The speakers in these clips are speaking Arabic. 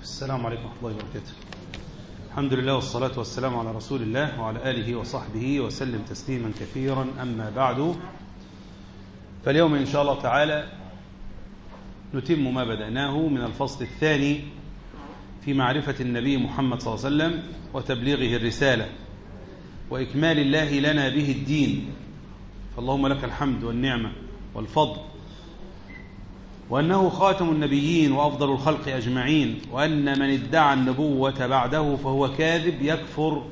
السلام عليكم ورحمة الله وبركاته. الحمد لله والصلاة والسلام على رسول الله وعلى آله وصحبه وسلم تسليما كثيرا. أما بعد، فاليوم إن شاء الله تعالى نتم ما بدأناه من الفصل الثاني في معرفة النبي محمد صلى الله عليه وسلم وتبليغه الرسالة وإكمال الله لنا به الدين. فاللهم لك الحمد والنعمة والفضل، وأنه خاتم النبيين وأفضل الخلق أجمعين، وأن من ادعى النبوة بعده فهو كاذب يكفر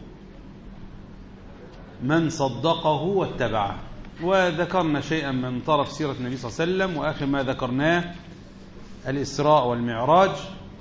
من صدقه واتبعه. وذكرنا شيئا من طرف سيرة النبي صلى الله عليه وسلم، وآخر ما ذكرناه الإسراء والمعراج،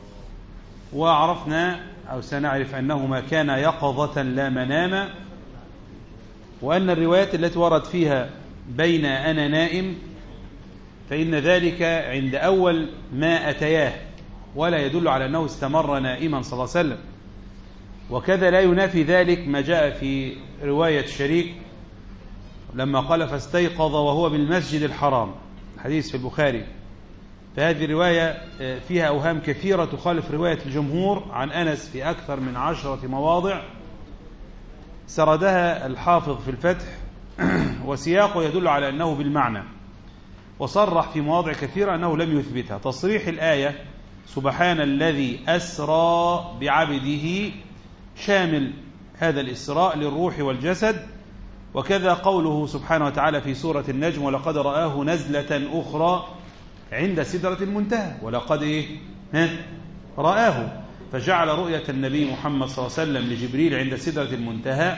وعرفنا أو سنعرف أنهما كان يقظة لا مناما، وأن الروايات التي ورد فيها بين أنا نائم فإن ذلك عند أول ما أتياه، ولا يدل على أنه استمر نائما صلى الله عليه وسلم. وكذا لا ينافي ذلك ما جاء في رواية شريك لما قال فاستيقظ وهو بالمسجد الحرام، حديث في البخاري. فهذه الرواية فيها أوهام كثيرة تخالف رواية الجمهور عن أنس في أكثر من 10 مواضع سردها الحافظ في الفتح، وسياقه يدل على أنه بالمعنى، وصرح في مواضع كثيرة أنه لم يثبتها. تصريح الآية سبحان الذي أسرى بعبده شامل هذا الإسراء للروح والجسد، وكذا قوله سبحانه وتعالى في سورة النجم ولقد رآه نزلة أخرى عند سدرة المنتهى. ولقد رآه، فجعل رؤية النبي محمد صلى الله عليه وسلم لجبريل عند سدرة المنتهى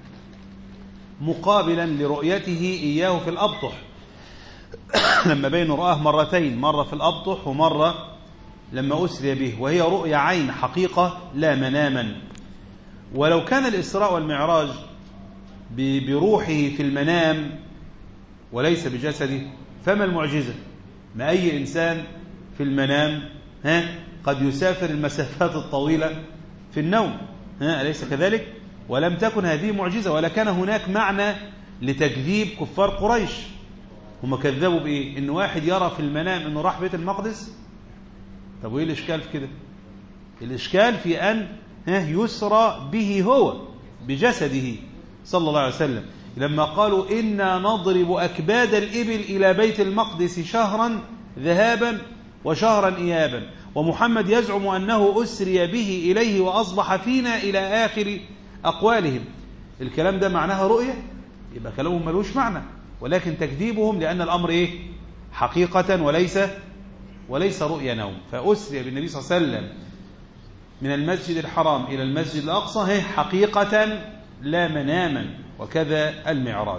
مقابلا لرؤيته إياه في الأبطح، لما بين رآه مرتين، مرة في الأبطح ومرة لما أسري به، وهي رؤيا عين حقيقة لا مناما. ولو كان الإسراء والمعراج بروحه في المنام وليس بجسده فما المعجزة؟ ما أي إنسان في المنام قد يسافر المسافات الطويلة في النوم، أليس كذلك؟ ولم تكن هذه معجزة، ولا كان هناك معنى لتكذيب كفار قريش. هم كذبوا بإيه؟ إن واحد يرى في المنام إنه راح بيت المقدس. طب وإيه الإشكال في كده؟ الإشكال في أن يسرى به هو بجسده صلى الله عليه وسلم، لما قالوا إنا نضرب أكباد الإبل إلى بيت المقدس شهرا ذهابا وشهرا إيابا، ومحمد يزعم أنه أسري به إليه وأصبح فينا إلى آخر أقوالهم. الكلام ده معناها رؤية؟ يبقى كلامهم ملوش معنى، ولكن تكذيبهم لأن الأمر حقيقة وليس رؤيا نوم. فأسري بالنبي صلى الله عليه وسلم من المسجد الحرام إلى المسجد الأقصى حقيقة لا مناما، وكذا المعراج.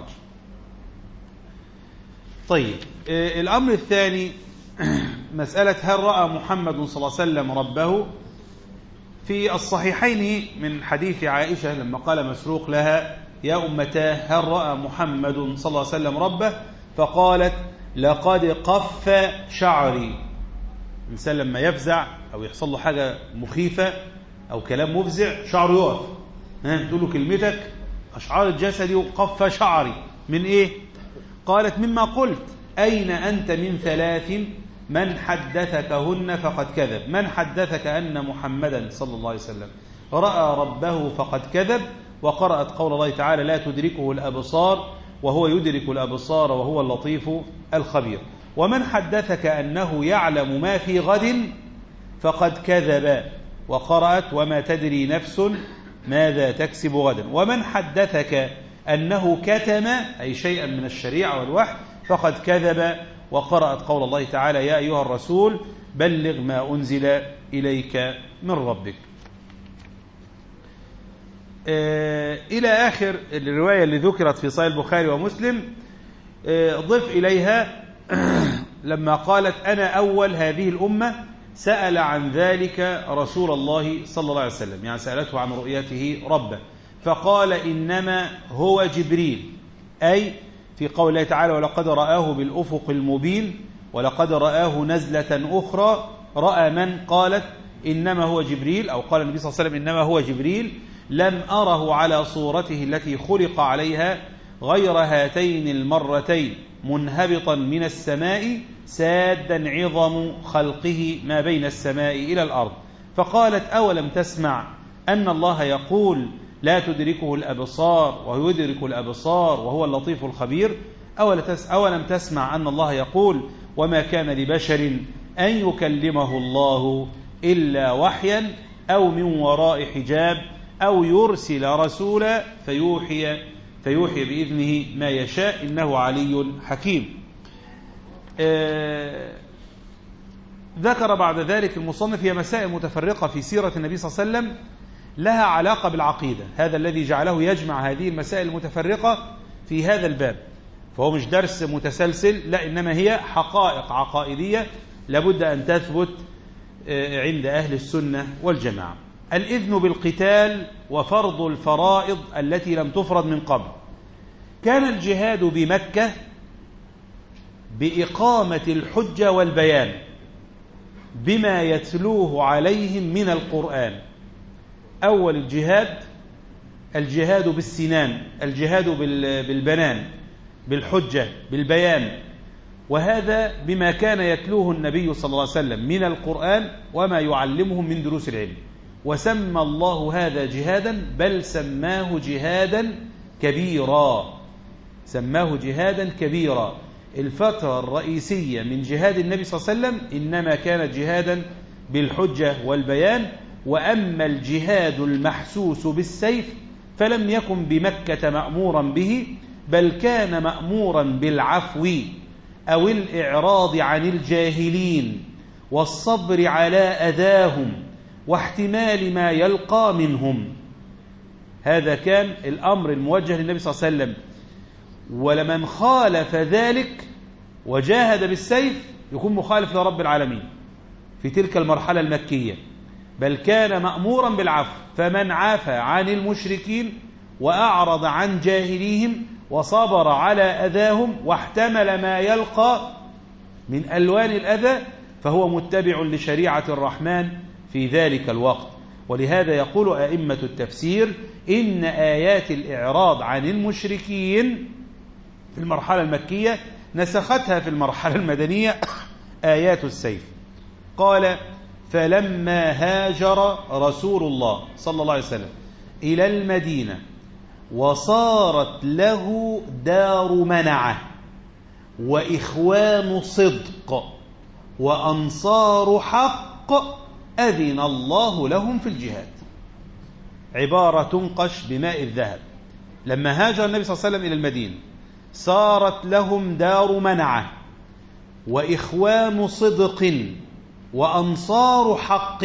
طيب، الأمر الثاني مسألة هل رأى محمد صلى الله عليه وسلم ربه؟ في الصحيحين من حديث عائشة لما قال مسروق لها يا أمتاه هل رأى محمد صلى الله عليه وسلم ربه؟ فقالت لقد قف شعري. الإنسان لما يفزع أو يحصل له حاجة مخيفة أو كلام مفزع شعره يقف، تقول له كلمتك أشعار الجسد وقف شعري من إيه؟ قالت مما قلت أين أنت من 3 من حدثكهن فقد كذب. من حدثك أن محمدا صلى الله عليه وسلم رأى ربه فقد كذب. وقرأت قول الله تعالى لا تدركه الأبصار وهو يدرك الأبصار وهو اللطيف الخبير. ومن حدثك أنه يعلم ما في غد فقد كذب. وقرأت وما تدري نفس ماذا تكسب غدا. ومن حدثك أنه كتم أي شيئا من الشريعة والوحي فقد كذب. وقرأت قول الله تعالى يا أيها الرسول بلغ ما أنزل إليك من ربك، إلى آخر الرواية اللي ذكرت في صحيح البخاري ومسلم. ضف إليها لما قالت أنا أول هذه الأمة سأل عن ذلك رسول الله صلى الله عليه وسلم، يعني سألته عن رؤيته ربه، فقال إنما هو جبريل، أي في قول الله تعالى ولقد رآه بالأفق المبين ولقد رآه نزلة أخرى. رأى من؟ قالت إنما هو جبريل، أو قال النبي صلى الله عليه وسلم إنما هو جبريل، لم أره على صورته التي خلق عليها غير هاتين المرتين منهبطا من السماء سادا عظم خلقه ما بين السماء إلى الأرض، فقالت أولم تسمع أن الله يقول لا تدركه الأبصار وهو يدرك الأبصار وهو اللطيف الخبير؟ أولم تسمع أن الله يقول وما كان لبشر أن يكلمه الله إلا وحيا أو من وراء حجاب أو يرسل رسولا فيوحي بإذنه ما يشاء إنه علي حكيم. ذكر بعد ذلك المصنف هي مسائل متفرقة في سيرة النبي صلى الله عليه وسلم لها علاقة بالعقيدة، هذا الذي جعله يجمع هذه المسائل المتفرقة في هذا الباب، فهو مش درس متسلسل، لا إنما هي حقائق عقائدية لابد أن تثبت عند أهل السنة والجماعة. الإذن بالقتال وفرض الفرائض التي لم تفرض من قبل. كان الجهاد بمكة بإقامة الحجة والبيان بما يتلوه عليهم من القرآن. أول الجهاد بالسنان، الجهاد بالبنان، بالحجة، بالبيان، وهذا بما كان يتلوه النبي صلى الله عليه وسلم من القرآن وما يعلمهم من دروس العلم. وسمى الله هذا جهادا، بل سماه جهادا كبيرا، سماه جهادا كبيرا. الفترة الرئيسية من جهاد النبي صلى الله عليه وسلم إنما كانت جهادا بالحجة والبيان. وأما الجهاد المحسوس بالسيف فلم يكن بمكة مأمورا به، بل كان مأمورا بالعفو أو الإعراض عن الجاهلين والصبر على أذاهم واحتمال ما يلقى منهم. هذا كان الأمر الموجه للنبي صلى الله عليه وسلم. ولمن خالف ذلك وجاهد بالسيف يكون مخالف لرب العالمين في تلك المرحلة المكية، بل كان مأمورا بالعفو. فمن عفى عن المشركين وأعرض عن جاهليهم وصبر على أذاهم واحتمل ما يلقى من ألوان الأذى فهو متبع لشريعة الرحمن في ذلك الوقت. ولهذا يقول أئمة التفسير إن آيات الإعراض عن المشركين في المرحلة المكية نسختها في المرحلة المدنية آيات السيف. قال فلما هاجر رسول الله صلى الله عليه وسلم إلى المدينة وصارت له دار منعة وإخوان صدق وأنصار حق أذن الله لهم في الجهاد. عبارة تنقش بماء الذهب. لما هاجر النبي صلى الله عليه وسلم إلى المدينة صارت لهم دار منعة وإخوان صدق وأنصار حق.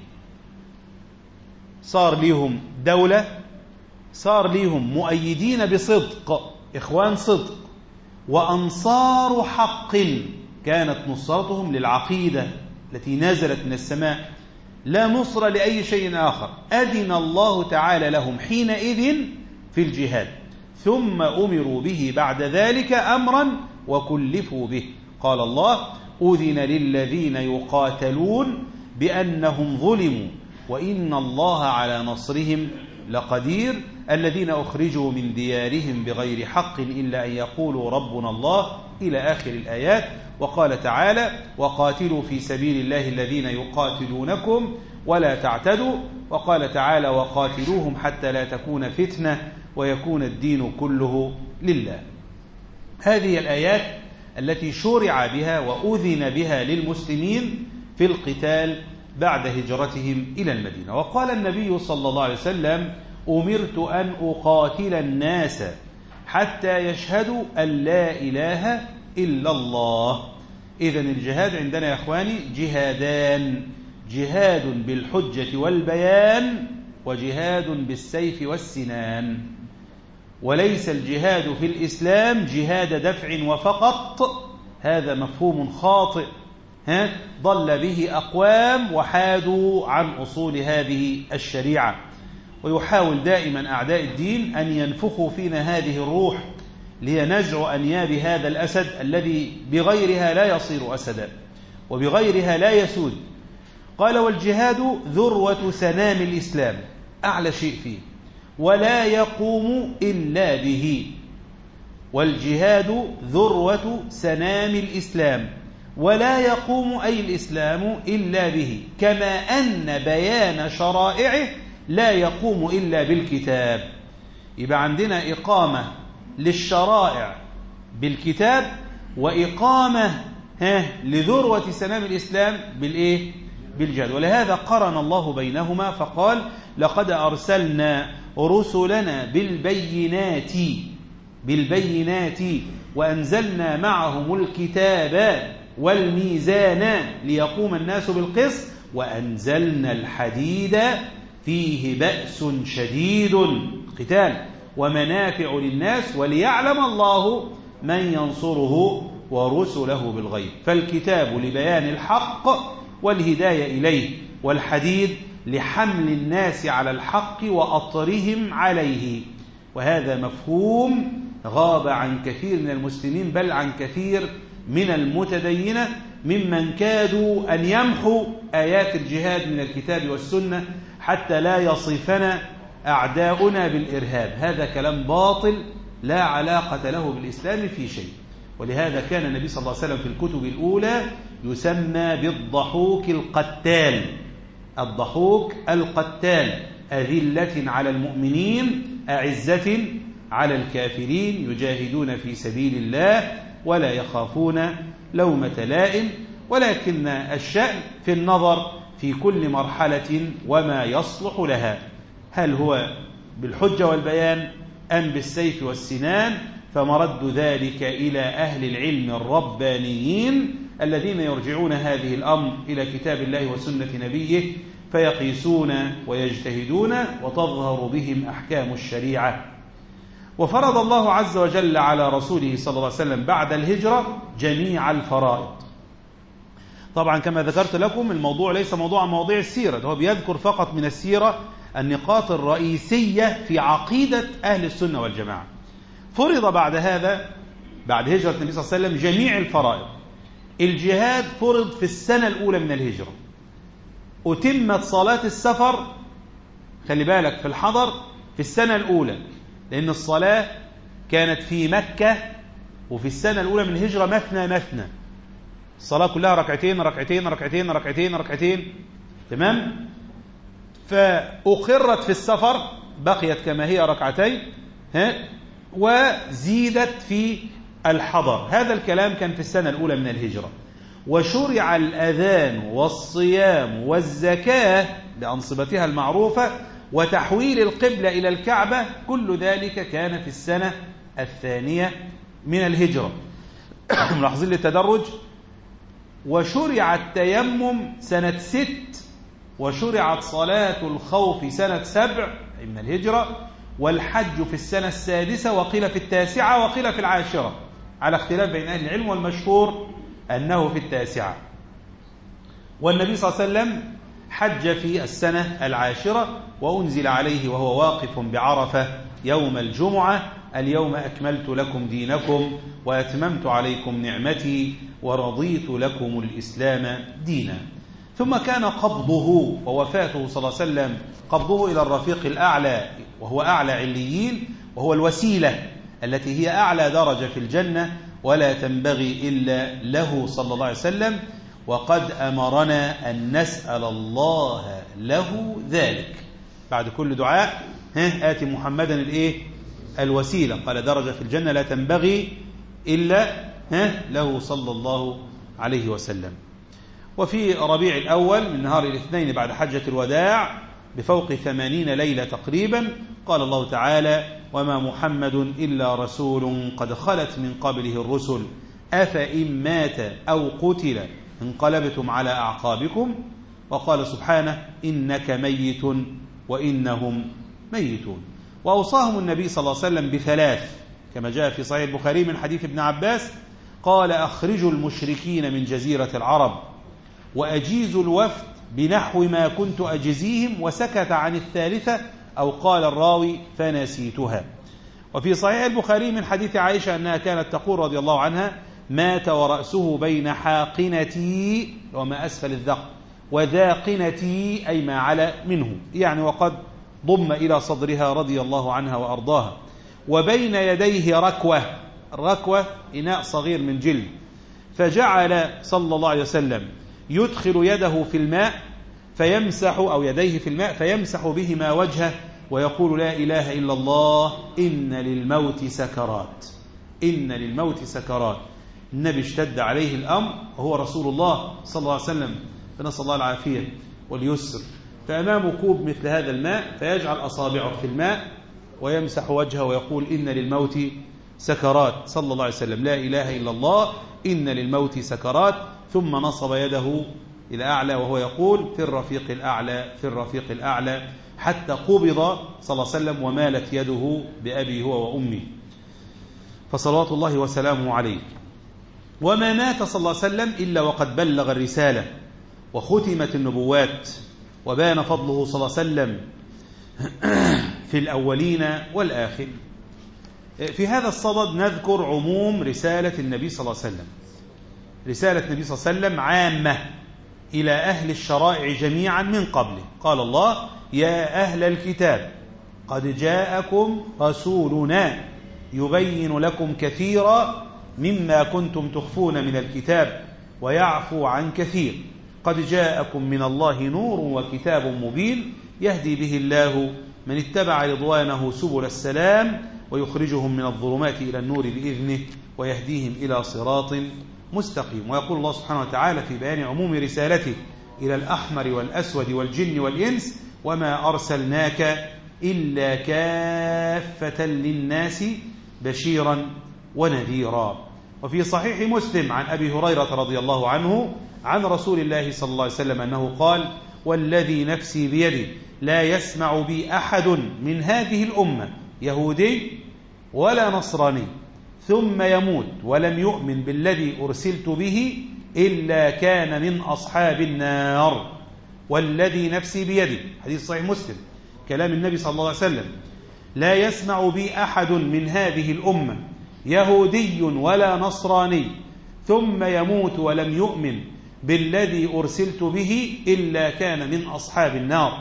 صار ليهم دولة، صار ليهم مؤيدين بصدق، إخوان صدق، وأنصار حق كانت نصرتهم للعقيدة التي نزلت من السماء، لا نصر لأي شيء آخر. أذن الله تعالى لهم حينئذ في الجهاد، ثم أمروا به بعد ذلك أمرا وكلفوا به. قال الله أذن للذين يقاتلون بأنهم ظلموا وإن الله على نصرهم لقدير الذين أخرجوا من ديارهم بغير حق إلا أن يقولوا ربنا الله إلى آخر الآيات. وقال تعالى وقاتلوا في سبيل الله الذين يقاتلونكم ولا تعتدوا. وقال تعالى وقاتلوهم حتى لا تكون فتنة ويكون الدين كله لله. هذه الآيات التي شرع بها وأذن بها للمسلمين في القتال بعد هجرتهم إلى المدينة. وقال النبي صلى الله عليه وسلم أمرت أن أقاتل الناس حتى يشهدوا أن لا إله إلا الله. إذن الجهاد عندنا يا إخواني جهادان، جهاد بالحجة والبيان وجهاد بالسيف والسنان. وليس الجهاد في الإسلام جهاد دفع وفقط، هذا مفهوم خاطئ ضل به أقوام وحادوا عن أصول هذه الشريعة. ويحاول دائما أعداء الدين أن ينفخوا فينا هذه الروح لينزعوا أنياب هذا الأسد الذي بغيرها لا يصير أسدا وبغيرها لا يسود. قال والجهاد ذروة سنام الإسلام، أعلى شيء فيه، ولا يقوم إلا به. والجهاد ذروة سنام الإسلام ولا يقوم أي الإسلام إلا به، كما أن بيان شرائعه لا يقوم إلا بالكتاب. يبقى عندنا إقامة للشرائع بالكتاب، وإقامة لذروة سنام الإسلام بالإيه؟ بالجهاد. ولهذا قرن الله بينهما فقال: لقد أرسلنا رسلنا بالبينات وأنزلنا معهم الكتاب والميزان ليقوم الناس بالقسط وأنزلنا الحديد فيه بأس شديد قتال ومنافع للناس وليعلم الله من ينصره ورسله بالغيب. فالكتاب لبيان الحق والهداية إليه، والحديد لحمل الناس على الحق وأطرهم عليه. وهذا مفهوم غاب عن كثير من المسلمين، بل عن كثير من المتدينة ممن كادوا أن يمحوا آيات الجهاد من الكتاب والسنة حتى لا يصفنا أعداؤنا بالإرهاب. هذا كلام باطل لا علاقة له بالإسلام في شيء. ولهذا كان النبي صلى الله عليه وسلم في الكتب الأولى يسمى بالضحوك القتال. الضحوك القتال أذلة على المؤمنين أعزة على الكافرين يجاهدون في سبيل الله ولا يخافون لومة لائم. ولكن الشأن في النظر في كل مرحلة وما يصلح لها، هل هو بالحجة والبيان أم بالسيف والسنان؟ فمرد ذلك إلى أهل العلم الربانيين الذين يرجعون هذه الأمر إلى كتاب الله وسنة نبيه فيقيسون ويجتهدون وتظهر بهم أحكام الشريعة. وفرض الله عز وجل على رسوله صلى الله عليه وسلم بعد الهجرة جميع الفرائض. طبعا كما ذكرت لكم الموضوع ليس موضوع مواضيع السيرة، هو بيذكر فقط من السيرة النقاط الرئيسية في عقيدة أهل السنة والجماعة. فرض بعد هذا، بعد هجرة النبي صلى الله عليه وسلم، جميع الفرائض. الجهاد فرض في السنة الأولى من الهجرة، أتمت صلاة السفر، خلي بالك، في الحضر في السنة الأولى، لأن الصلاة كانت في مكة وفي السنة الأولى من الهجرة مثنى، الصلاة كلها ركعتين ركعتين ركعتين ركعتين ركعتين، تمام؟ فأقرت في السفر بقيت كما هي ركعتين، وزيدت في الحضر. هذا الكلام كان في السنة الأولى من الهجرة. وشرع الأذان والصيام والزكاة بأنصبتها المعروفة وتحويل القبلة إلى الكعبة، كل ذلك كان في السنة الثانية من الهجرة. ملاحظين للتدرج. وشرع التيمم سنة 6، وشرعت صلاة الخوف سنة 7 من الهجرة، والحج في السنة 6، وقيل في 9، وقيل في 10، على اختلاف بين أهل العلم، والمشهور أنه في 9. والنبي صلى الله عليه وسلم حج في السنة 10، وأنزل عليه وهو واقف بعرفة يوم الجمعة: اليوم أكملت لكم دينكم وأتممت عليكم نعمتي ورضيت لكم الإسلام دينا. ثم كان قبضه ووفاته صلى الله عليه وسلم، قبضه إلى الرفيق الأعلى وهو أعلى عليين، وهو الوسيلة التي هي أعلى درجة في الجنة ولا تنبغي إلا له صلى الله عليه وسلم. وقد أمرنا أن نسأل الله له ذلك. بعد كل دعاء آتي محمدا الإيه؟ الوسيلة. قال درجة في الجنة لا تنبغي إلا له صلى الله عليه وسلم. وفي ربيع الأول من نهار الاثنين بعد حجة الوداع بفوق 80 ليلة تقريبا، قال الله تعالى: وما محمد إلا رسول قد خلت من قبله الرسل أفإن مات أو قتل انقلبتم على أعقابكم. وقال سبحانه: إنك ميت وإنهم ميتون. وأوصاهم النبي صلى الله عليه وسلم بثلاث كما جاء في صحيح البخاري من حديث ابن عباس قال: أخرجوا المشركين من جزيرة العرب وأجيزوا الوفد بنحو ما كنت أجزيهم، وسكت عن الثالثة، أو قال الراوي فنسيتها. وفي صحيح البخاري من حديث عائشة أنها كانت تقول رضي الله عنها: مات ورأسه بين حاقنتي وما أسفل الذقن وذاقنتي أي ما على منه، يعني وقد ضم إلى صدرها رضي الله عنها وأرضاها، وبين يديه ركوة، الركوة إناء صغير من جلد، فجعل صلى الله عليه وسلم يدخل يده في الماء فيمسح أو يديه في الماء فيمسح بهما وجهه ويقول لا إله إلا الله إن للموت سكرات، إن للموت سكرات. النبي اشتد عليه الأمر وهو رسول الله صلى الله عليه وسلم، فنسأل الله العافية واليسر، فأمامه كوب مثل هذا الماء فيجعل أصابعه في الماء ويمسح وجهه ويقول إن للموت سكرات صلى الله عليه وسلم، لا إله إلا الله إن للموت سكرات، ثم نصب يده إلى أعلى وهو يقول في الرفيق الأعلى في الرفيق الأعلى، حتى قبض صلى الله عليه وسلم ومالت يده بأبي هو وأمي، فصلوات الله وسلامه عليه. وما مات صلى الله عليه وسلم إلا وقد بلغ الرسالة وختمت النبوات وبان فضله صلى الله عليه وسلم في الأولين والآخر. في هذا الصدد نذكر عموم رسالة النبي صلى الله عليه وسلم. رسالة النبي صلى الله عليه وسلم عامة إلى أهل الشرائع جميعا من قبله. قال الله يا أهل الكتاب قد جاءكم رسولنا يبين لكم كثيرا مما كنتم تخفون من الكتاب ويعفو عن كثير، قد جاءكم من الله نور وكتاب مبين يهدي به الله من اتبع رضوانه سبل السلام ويخرجهم من الظلمات إلى النور بإذنه ويهديهم إلى صراط مستقيم. ويقول الله سبحانه وتعالى في بيان عموم رسالته إلى الأحمر والأسود والجن والإنس وما أرسلناك إلا كافة للناس بشيرا ونذيرا. وفي صحيح مسلم عن أبي هريرة رضي الله عنه عن رسول الله صلى الله عليه وسلم أنه قال والذي نفسي بيده لا يسمع بي أحد من هذه الأمة يهودي ولا نصراني ثم يموت ولم يؤمن بالذي أرسلت به إلا كان من أصحاب النار، والذي نفسي بيده، حديث صحيح مسلم كلام النبي صلى الله عليه وسلم، لا يسمع بي أحد من هذه الأمة يهودي ولا نصراني ثم يموت ولم يؤمن بالذي أرسلت به إلا كان من أصحاب النار.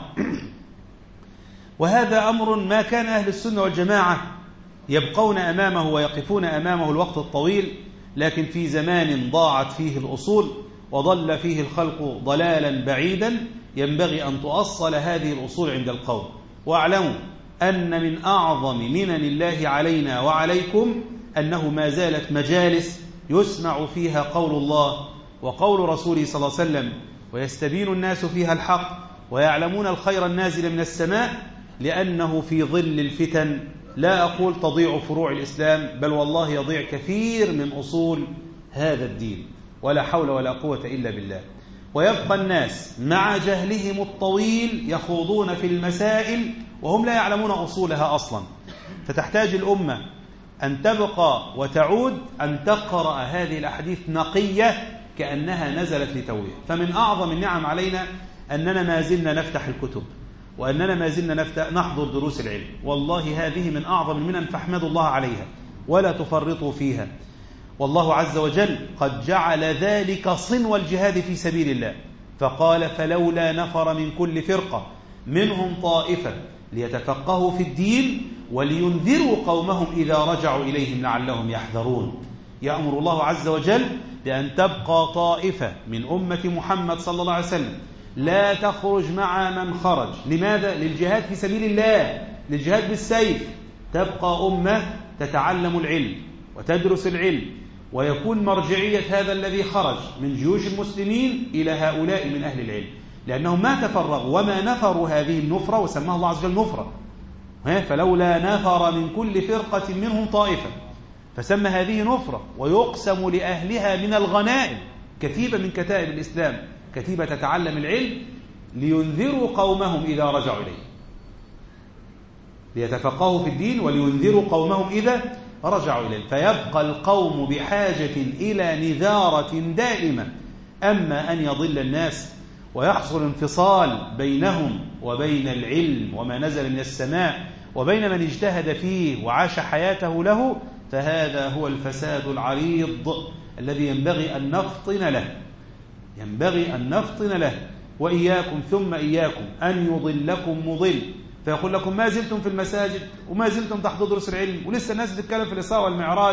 وهذا أمر ما كان أهل السنة والجماعة يبقون أمامه ويقفون أمامه الوقت الطويل، لكن في زمان ضاعت فيه الأصول وضل فيه الخلق ضلالا بعيدا ينبغي أن تؤصل هذه الأصول عند القوم. واعلموا أن من أعظم منن الله علينا وعليكم أنه ما زالت مجالس يسمع فيها قول الله وقول رسوله صلى الله عليه وسلم ويستبين الناس فيها الحق ويعلمون الخير النازل من السماء، لأنه في ظل الفتن لا أقول تضيع فروع الإسلام، بل والله يضيع كثير من أصول هذا الدين، ولا حول ولا قوة إلا بالله. ويبقى الناس مع جهلهم الطويل يخوضون في المسائل وهم لا يعلمون أصولها أصلا، فتحتاج الأمة أن تبقى وتعود أن تقرأ هذه الأحاديث نقية كأنها نزلت لتوه. فمن أعظم النعم علينا أننا ما زلنا نفتح الكتب وأننا ما زلنا نحضر دروس العلم، والله هذه من أعظم المنن، فاحمدوا الله عليها ولا تفرطوا فيها. والله عز وجل قد جعل ذلك صنو الجهاد في سبيل الله، فقال فلولا نفر من كل فرقة منهم طائفة ليتفقهوا في الدين ولينذروا قومهم إذا رجعوا إليهم لعلهم يحذرون. يأمر الله عز وجل بأن تبقى طائفة من أمة محمد صلى الله عليه وسلم لا تخرج مع من خرج. لماذا؟ للجهاد في سبيل الله، للجهاد بالسيف. تبقى أمة تتعلم العلم وتدرس العلم، ويكون مرجعية هذا الذي خرج من جيوش المسلمين إلى هؤلاء من أهل العلم، لأنهم ما تفرغوا وما نفروا هذه النفرة، وسماها الله عز وجل نفرة. فلولا نفر من كل فرقة منهم طائفة، فسمى هذه نفرة. ويقسم لأهلها من الغنائم، كتيبة من كتائب الإسلام، كتيبة تتعلم العلم، لينذروا قومهم إذا رجعوا إليه، ليتفقهوا في الدين ولينذروا قومهم إذا رجعوا إليه. فيبقى القوم بحاجة إلى نذارة دائمة. أما أن يضل الناس ويحصل انفصال بينهم وبين العلم وما نزل من السماء وبين من اجتهد فيه وعاش حياته له، فهذا هو الفساد العريض الذي ينبغي أن نفطن له، ينبغي أن نفطن له. وإياكم ثم إياكم أن يضلكم مضل فيقول لكم ما زلتم في المساجد وما زلتم تحت دروس العلم، ولسه الناس بتتكلم في الإسراء والمعراج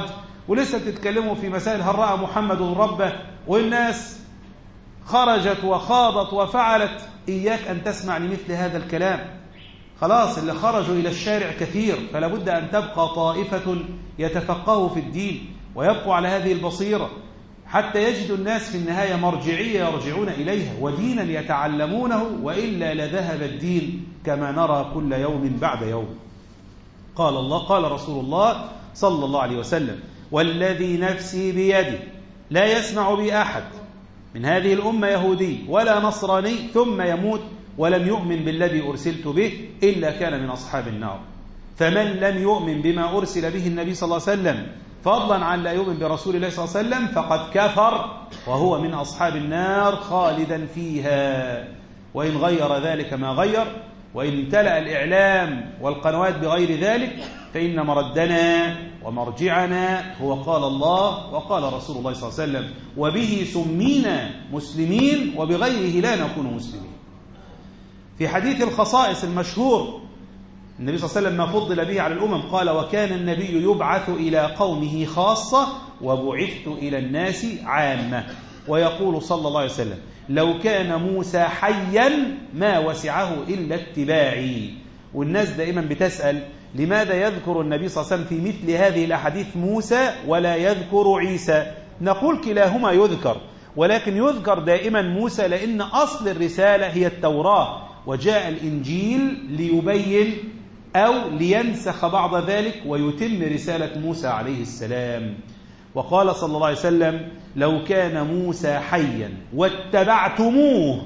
ولسه بتتكلموا في مسائل هل رأى محمد ربه، والناس خرجت وخاضت وفعلت. إياك أن تسمع لمثل هذا الكلام. خلاص اللي خرجوا إلى الشارع كثير، فلا بد أن تبقى طائفة يتفقهوا في الدين ويبقوا على هذه البصيرة حتى يجد الناس في النهاية مرجعية يرجعون إليها ودينا يتعلمونه، وإلا لذهب الدين كما نرى كل يوم بعد يوم. قال الله، قال رسول الله صلى الله عليه وسلم: والذي نفسي بيده لا يسمع بي أحد من هذه الأمة يهودي ولا نصراني ثم يموت ولم يؤمن بالذي أرسلت به إلا كان من أصحاب النار. فمن لم يؤمن بما أرسل به النبي صلى الله عليه وسلم فضلا عن لا يؤمن برسول الله صلى الله عليه وسلم فقد كفر وهو من أصحاب النار خالدا فيها. وإن غير ذلك ما غير، وإن امتلأ الإعلام والقنوات بغير ذلك، فإن مردنا ومرجعنا هو قال الله وقال رسول الله صلى الله عليه وسلم، وبه سمينا مسلمين وبغيره لا نكون مسلمين. في حديث الخصائص المشهور النبي صلى الله عليه وسلم ما فضل به على الأمم قال: وكان النبي يبعث إلى قومه خاصة وبعثت إلى الناس عامة. ويقول صلى الله عليه وسلم: لو كان موسى حيا ما وسعه إلا اتباعي. والناس دائما بتسأل لماذا يذكر النبي صلى الله عليه وسلم في مثل هذه الأحاديث موسى ولا يذكر عيسى؟ نقول كلاهما يذكر، ولكن يذكر دائما موسى لأن أصل الرسالة هي التوراة، وجاء الإنجيل ليبين أو لينسخ بعض ذلك ويتم رسالة موسى عليه السلام. وقال صلى الله عليه وسلم: لو كان موسى حيا واتبعتموه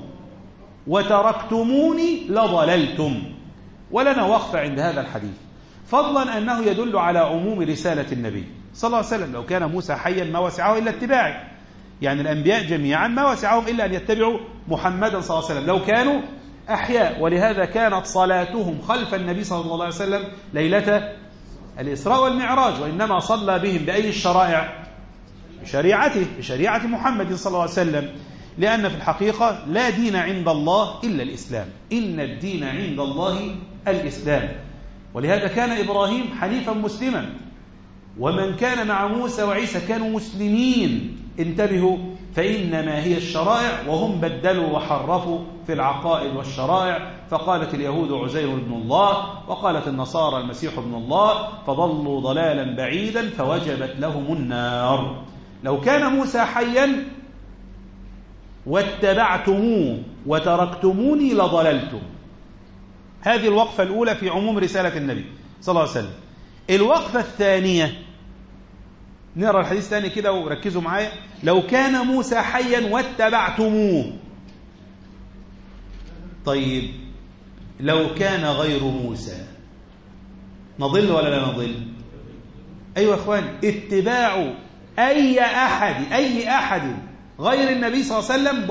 وتركتموني لضللتم. ولنا وقفة عند هذا الحديث، فضلا أنه يدل على عموم رسالة النبي صلى الله عليه وسلم. لو كان موسى حيا ما وسعه إلا اتباعي، يعني الأنبياء جميعا ما وسعهم إلا أن يتبعوا محمدا صلى الله عليه وسلم لو كانوا أحياء. ولهذا كانت صلاتهم خلف النبي صلى الله عليه وسلم ليلة الإسراء والمعراج، وإنما صلى بهم بأي الشرائع؟ بشريعة محمد صلى الله عليه وسلم، لأن في الحقيقة لا دين عند الله إلا الإسلام، إن الدين عند الله الإسلام. ولهذا كان إبراهيم حنيفا مسلما، ومن كان مع موسى وعيسى كانوا مسلمين. انتبهوا، فإنما هي الشرائع، وهم بدلوا وحرفوا في العقائد والشرائع، فقالت اليهود عزير ابن الله، وقالت النصارى المسيح ابن الله، فضلوا ضلالا بعيدا فوجبت لهم النار. لو كان موسى حيا واتبعتموه وتركتموني لضللتم. هذه الوقفة الأولى في عموم رسالة النبي صلى الله عليه وسلم. الوقفة الثانية، نقرأ الحديث الثاني كده وركزوا معايا: لو كان موسى حيا واتبعتموه. طيب لو كان غير موسى نضل ولا لا نضل؟ أيوة يا أخوان، اتباع أي أحد غير النبي صلى الله عليه وسلم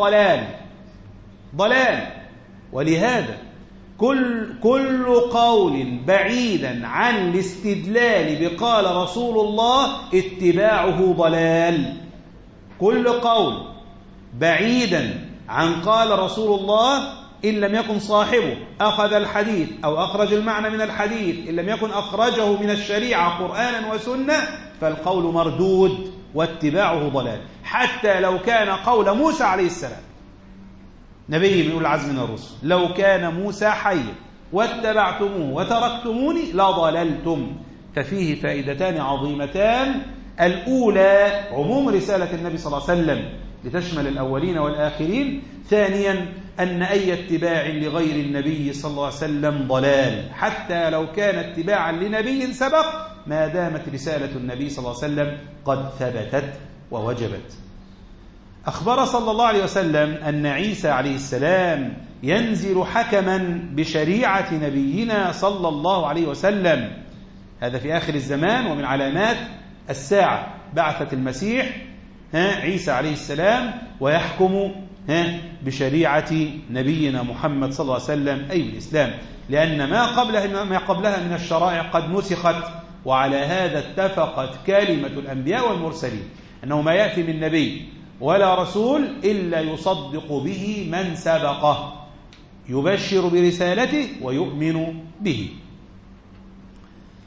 ضلال. ولهذا كل قول بعيدا عن الاستدلال بقال رسول الله اتباعه ضلال. كل قول بعيدا عن قال رسول الله إن لم يكن صاحبه أخذ الحديث أو أخرج المعنى من الحديث، إن لم يكن أخرجه من الشريعة قرآنا وسنة، فالقول مردود واتباعه ضلال، حتى لو كان قول موسى عليه السلام نبي من أولي العزم من الرسل. لو كان موسى حيا واتبعتموه وتركتموني لضللتم. ففيه فائدتان عظيمتان: الأولى عموم رسالة النبي صلى الله عليه وسلم لتشمل الأولين والآخرين. ثانيا أن أي اتباع لغير النبي صلى الله عليه وسلم ضلال، حتى لو كان اتباعا لنبي سبق، ما دامت رسالة النبي صلى الله عليه وسلم قد ثبتت ووجبت. أخبر صلى الله عليه وسلم أن عيسى عليه السلام ينزل حكما بشريعة نبينا صلى الله عليه وسلم. هذا في آخر الزمان ومن علامات الساعة. بعثة المسيح عيسى عليه السلام ويحكم بشريعة نبينا محمد صلى الله عليه وسلم، أي الإسلام، لأن ما قبلها من الشرائع قد نسخت. وعلى هذا اتفقت كلمة الأنبياء والمرسلين أنه ما يأتي من نبي ولا رسول إلا يصدق به من سبقه، يبشر برسالته ويؤمن به.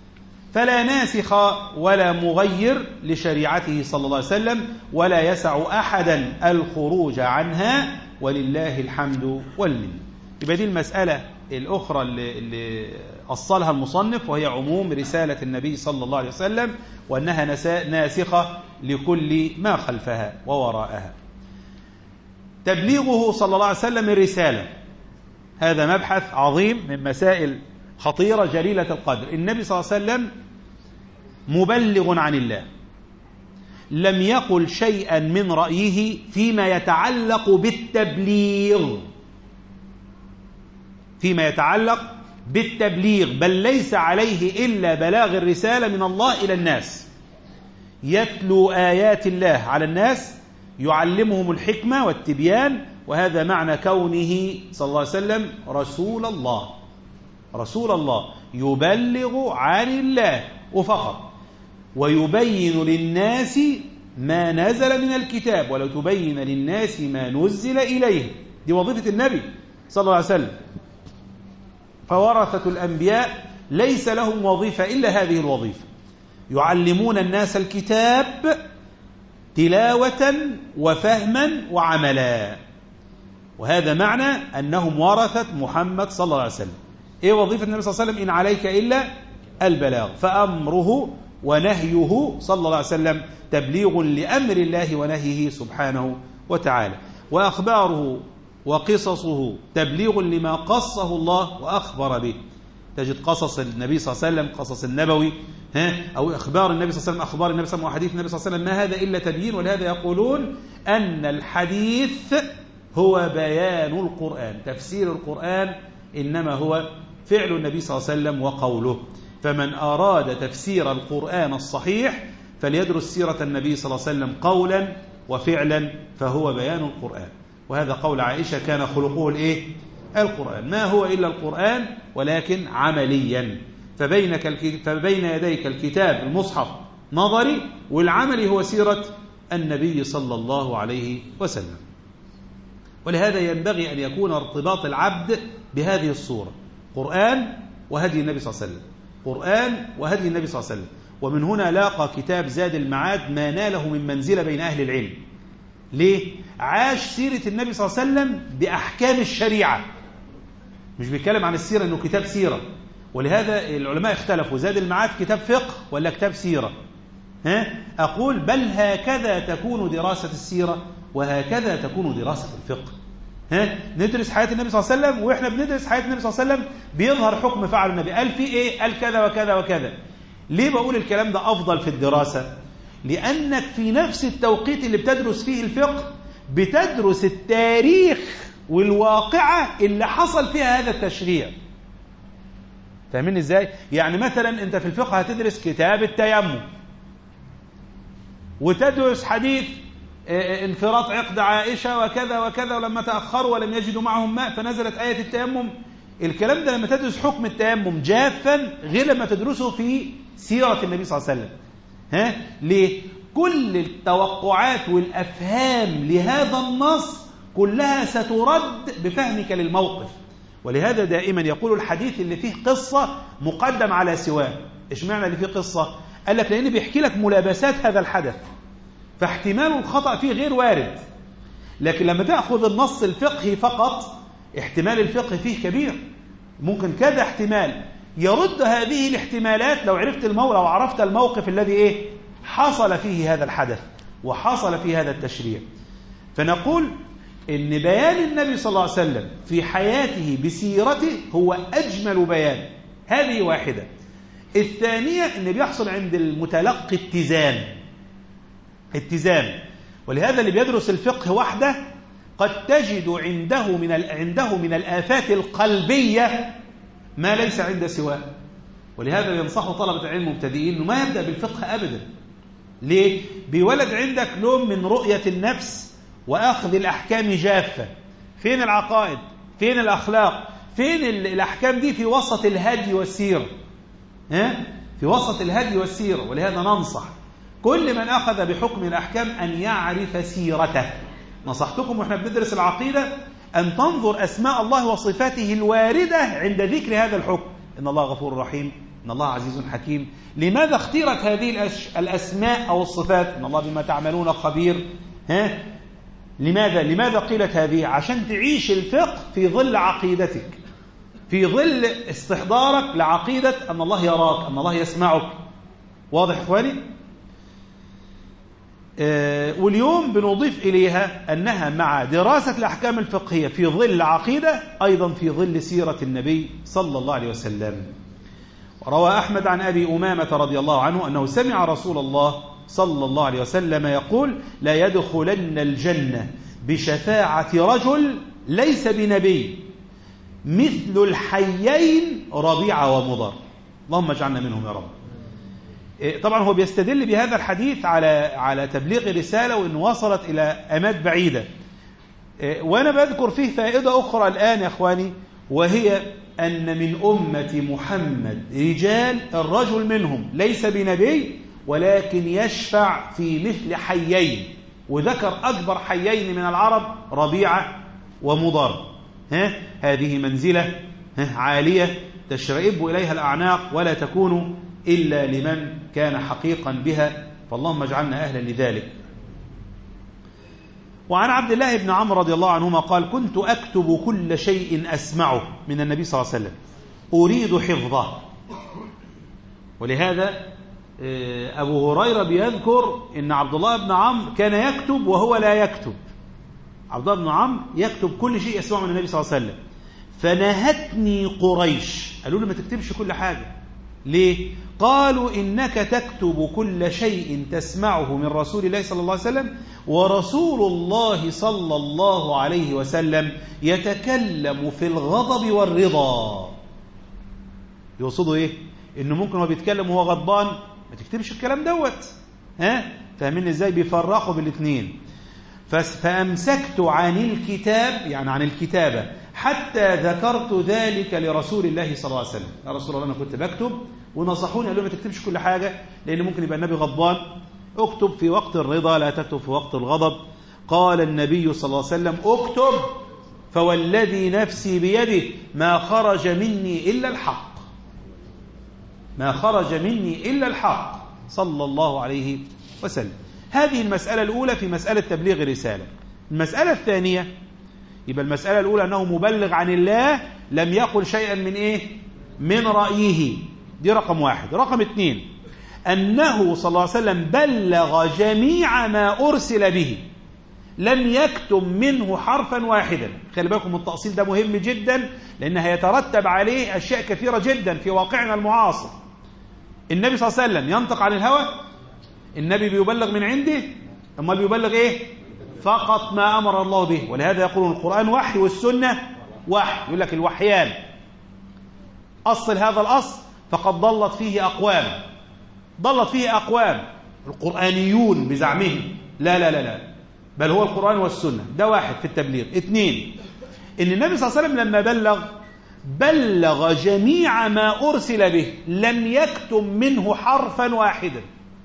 فلا ناسخ ولا مغير لشريعته صلى الله عليه وسلم، ولا يسع أحدا الخروج عنها، ولله الحمد والمنة. يبقى دي المسألة الأخرى اللي أصلها المصنف، وهي عموم رسالة النبي صلى الله عليه وسلم، وأنها ناسخة لكل ما خلفها ووراءها. تبليغه صلى الله عليه وسلم الرسالة، هذا مبحث عظيم من مسائل خطيرة جليلة القدر. النبي صلى الله عليه وسلم مبلغ عن الله، لم يقل شيئا من رأيه فيما يتعلق بالتبليغ، بل ليس عليه إلا بلاغ الرسالة من الله إلى الناس، يتلو آيات الله على الناس، يعلمهم الحكمة والتبيان، وهذا معنى كونه صلى الله عليه وسلم رسول الله يبلغ عن الله وفقط، ويبين للناس ما نزل من الكتاب، ولا تبين للناس ما نزل إليه. دي وظيفة النبي صلى الله عليه وسلم. فورثة الأنبياء ليس لهم وظيفة إلا هذه الوظيفة، يعلمون الناس الكتاب تلاوة وفهما وعملا، وهذا معنى أنهم ورثة محمد صلى الله عليه وسلم. إيه وظيفة النبي صلى الله عليه وسلم؟ إن عليك إلا البلاغ، فأمره ونهيه صلى الله عليه وسلم تبليغ لأمر الله ونهيه سبحانه وتعالى، وأخباره وقصصه تبليغ لما قصه الله وأخبر به. تجد قصص النبي صلى الله عليه وسلم، قصص النبوي أو أخبار النبي صلى الله عليه وسلم، أخبار النبي صلى الله عليه وسلم وحديث النبي صلى الله عليه وسلم، ما هذا إلا تبيين. ولهذا يقولون أن الحديث هو بيان القرآن، تفسير القرآن إنما هو فعل النبي صلى الله عليه وسلم وقوله. فمن أراد تفسير القرآن الصحيح فليدرس سيرة النبي صلى الله عليه وسلم قولا وفعلا، فهو بيان القرآن. وهذا قول عائشة: كان خلقه القرآن، ما هو إلا القرآن ولكن عمليا. فبين يديك الكتاب المصحف نظري، والعملي هو سيرة النبي صلى الله عليه وسلم. ولهذا ينبغي أن يكون ارتباط العبد بهذه الصورة: قرآن وهدي النبي صلى الله عليه وسلم، قرآن وهدي النبي صلى الله عليه وسلم. ومن هنا لاقى كتاب زاد المعاد ما ناله من منزلة بين أهل العلم. ليه؟ عاش سيرة النبي صلى الله عليه وسلم بأحكام الشريعة، مش بيتكلم عن السيرة أنه كتاب سيرة. ولهذا العلماء اختلفوا: زاد المعاد كتاب فقه ولا كتاب سيرة؟ أقول بل هكذا تكون دراسة السيرة، وهكذا تكون دراسة الفقه. ندرس حياة النبي صلى الله عليه وسلم، وإحنا بندرس حياة النبي صلى الله عليه وسلم بيظهر حكم فعل النبي، قال في إيه؟ قال كذا وكذا وكذا. ليه بقول الكلام ده أفضل في الدراسة؟ لأنك في نفس التوقيت اللي بتدرس فيه الفقه بتدرس التاريخ والواقعة اللي حصل فيها هذا التشريع. فاهمين إزاي؟ يعني مثلا أنت في الفقه هتدرس كتاب التيمم، وتدرس حديث انفراط عقد عائشة وكذا وكذا، ولما تأخروا ولم يجدوا معهم ماء فنزلت آية التيمم. الكلام ده لما تدرس حكم التيمم جافا غير لما تدرسه في سيرة النبي صلى الله عليه وسلم. ليه؟ كل التوقعات والأفهام لهذا النص كلها سترد بفهمك للموقف. ولهذا دائما يقول الحديث اللي فيه قصة مقدم على سواه. إيش معنى اللي فيه قصة؟ قال لك لأنه بيحكي لك ملابسات هذا الحدث، فاحتمال الخطأ فيه غير وارد. لكن لما تأخذ النص الفقهي فقط، احتمال الفقه فيه كبير، ممكن كذا احتمال يرد هذه الاحتمالات لو عرفت لو عرفت الموقف الذي حصل فيه هذا الحدث وحصل فيه هذا التشريع. فنقول إن بيان النبي صلى الله عليه وسلم في حياته بسيرته هو أجمل بيان. هذه واحدة. الثانية إن بيحصل عند المتلقي اتزان. ولهذا اللي بيدرس الفقه وحده قد تجد عنده من الآفات القلبية ما ليس عند سواه. ولهذا ينصح طلبة العلم المبتدئين إنه ما يبدأ بالفقه أبدا. ليه؟ بيولد عندك نوع من رؤية النفس وأخذ الأحكام جافة. فين العقائد؟ فين الأخلاق؟ فين الأحكام دي؟ في وسط الهدي والسيرة. في وسط الهدي والسيرة. ولهذا ننصح كل من أخذ بحكم الأحكام أن يعرف سيرته. نصحتكم وإحنا بندرس العقيدة أن تنظر أسماء الله وصفاته الواردة عند ذكر هذا الحكم. إن الله غفور رحيم، إن الله عزيز حكيم. لماذا اختيرت هذه الأسماء أو الصفات؟ إن الله بما تعملون خبير. لماذا قيلت هذه؟ عشان تعيش الفقه في ظل عقيدتك، في ظل استحضارك لعقيدة أن الله يراك، أن الله يسمعك. واضح إخواني؟ واليوم بنضيف إليها أنها مع دراسة الأحكام الفقهية في ظل عقيدة، أيضا في ظل سيرة النبي صلى الله عليه وسلم. وروى أحمد عن أبي أمامة رضي الله عنه أنه سمع رسول الله صلى الله عليه وسلم يقول: لا يدخلن الجنة بشفاعة رجل ليس بنبي مثل الحيين ربيعة ومضر. اللهم اجعلنا منهم يا رب. طبعا هو بيستدل بهذا الحديث على تبليغ الرسالة وإن وصلت إلى أماد بعيدة. وأنا بذكر فيه فائدة أخرى الآن يا أخواني، وهي أن من أمة محمد رجال الرجل منهم ليس بنبي ولكن يشفع في مثل حيين، وذكر أكبر حيين من العرب ربيعة ومضر. هذه منزلة عالية تشرئب إليها الأعناق ولا تكون إلا لمن كان حقيقا بها، فاللهم اجعلنا أهلا لذلك. وعن عبد الله بن عمرو رضي الله عنهما قال: كنت أكتب كل شيء أسمعه من النبي صلى الله عليه وسلم أريد حفظه. ولهذا أبو هريرة بيذكر إن عبد الله بن عمرو كان يكتب وهو لا يكتب. عبد الله بن عمرو يكتب كل شيء يسمعه من النبي صلى الله عليه وسلم. فنهتني قريش، قالوا له ما تكتبش كل حاجة. ليه؟ قالوا: إنك تكتب كل شيء تسمعه من رسول الله صلى الله عليه وسلم، ورسول الله صلى الله عليه وسلم يتكلم في الغضب والرضا. يقصدوا إيه؟ إنه ممكن هو بيتكلم وهو غضبان ما تكتبش الكلام دوت. فاهمين إزاي؟ بيفرقوا بالاثنين. فأمسكت عن الكتاب، يعني عن الكتابة، حتى ذكرت ذلك لرسول الله صلى الله عليه وسلم. يا رسول الله أنا كنت بكتب ونصحوني قالوا ما تكتبش كل حاجة لأن ممكن يبقى النبي غضبان، اكتب في وقت الرضا لا تكتب في وقت الغضب. قال النبي صلى الله عليه وسلم: اكتب فوالذي نفسي بيده ما خرج مني إلا الحق، ما خرج مني إلا الحق صلى الله عليه وسلم. هذه المسألة الأولى في مسألة تبليغ الرسالة. المسألة الثانية، يبقى المسألة الأولى أنه مبلغ عن الله، لم يقل شيئا من إيه؟ من رأيه. دي رقم واحد. رقم اثنين، أنه صلى الله عليه وسلم بلغ جميع ما أرسل به، لم يكتم منه حرفا واحدا. خلي بالكم التأصيل ده مهم جدا، لأن هيترتب عليه أشياء كثيرة جدا في واقعنا المعاصر. النبي صلى الله عليه وسلم ينطق عن الهوى؟ النبي بيبلغ من عنده؟ أما بيبلغ إيه؟ فقط ما أمر الله به. ولهذا يقولون القرآن وحي والسنة وحي. يقول لك الوحيان أصل هذا الأصل فقد ضلت فيه أقوام القرآنيون بزعمهم. لا، بل هو القرآن والسنة. ده واحد في التبليغ. اثنين، إن النبي صلى الله عليه وسلم لما بلغ جميع ما أرسل به، لم يكتم منه حرفا واحدا.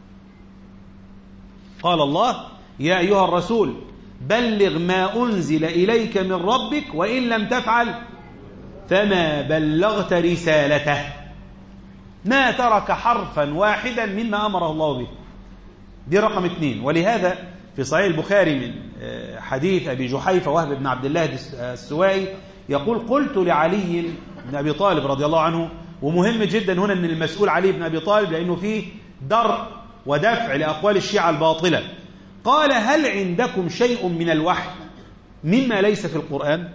قال الله: يا أيها الرسول بلغ ما أنزل إليك من ربك وإن لم تفعل فما بلغت رسالته. ما ترك حرفا واحدا مما أمره الله به. دي رقم اثنين. ولهذا في صحيح البخاري من حديث أبي جحيفة وهب بن عبد الله السوائي يقول: قلت لعلي بن أبي طالب رضي الله عنه، ومهم جدا هنا أن المسؤول علي بن أبي طالب لأنه فيه درء ودفع لأقوال الشيعة الباطلة. قال: هل عندكم شيء من الوحي مما ليس في القرآن؟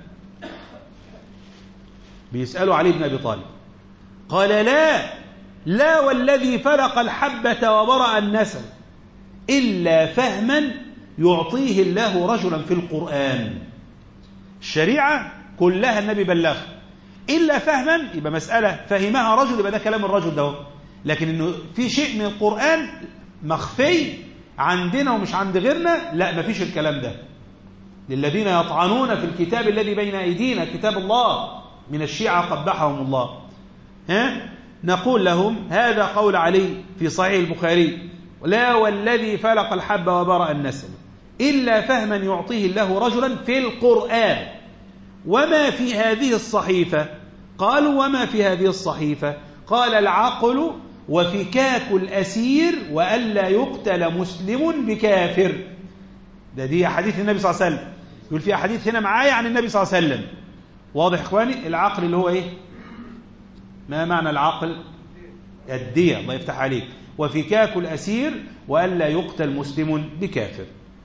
بيسألوا علي بن أبي طالب. قال: لا والذي فلق الحبة وبرأ النسل إلا فهما يعطيه الله رجلا في القرآن. الشريعة كلها النبي بلغها إلا فهما، يبقى مسألة فهمها رجل يبقى ده كلام الرجل ده. لكن إنه في شيء من القرآن مخفي عندنا ومش عند غيرنا، لا، مفيش الكلام ده. للذين يطعنون في الكتاب الذي بين أيدينا كتاب الله من الشيعة قبحهم الله. نقول لهم هذا قول علي في صحيح البخاري: لا والذي فلق الحب وبرأ النسل إلا فهما يعطيه الله رجلا في القرآن. وما في هذه الصحيفة؟ قالوا: وما في هذه الصحيفة؟ قال العقل وفكاك الأسير وألا يقتل مسلم بكافر. دي حديث النبي صلى الله عليه وسلم، يقول في حديث هنا معايا عن النبي صلى الله عليه وسلم. واضح إخواني؟ العقل اللي هو إيه؟ ما معنى العقل؟ الدية. الله يفتح عليك. وفكاك الأسير وألا يقتل مسلم بكافر.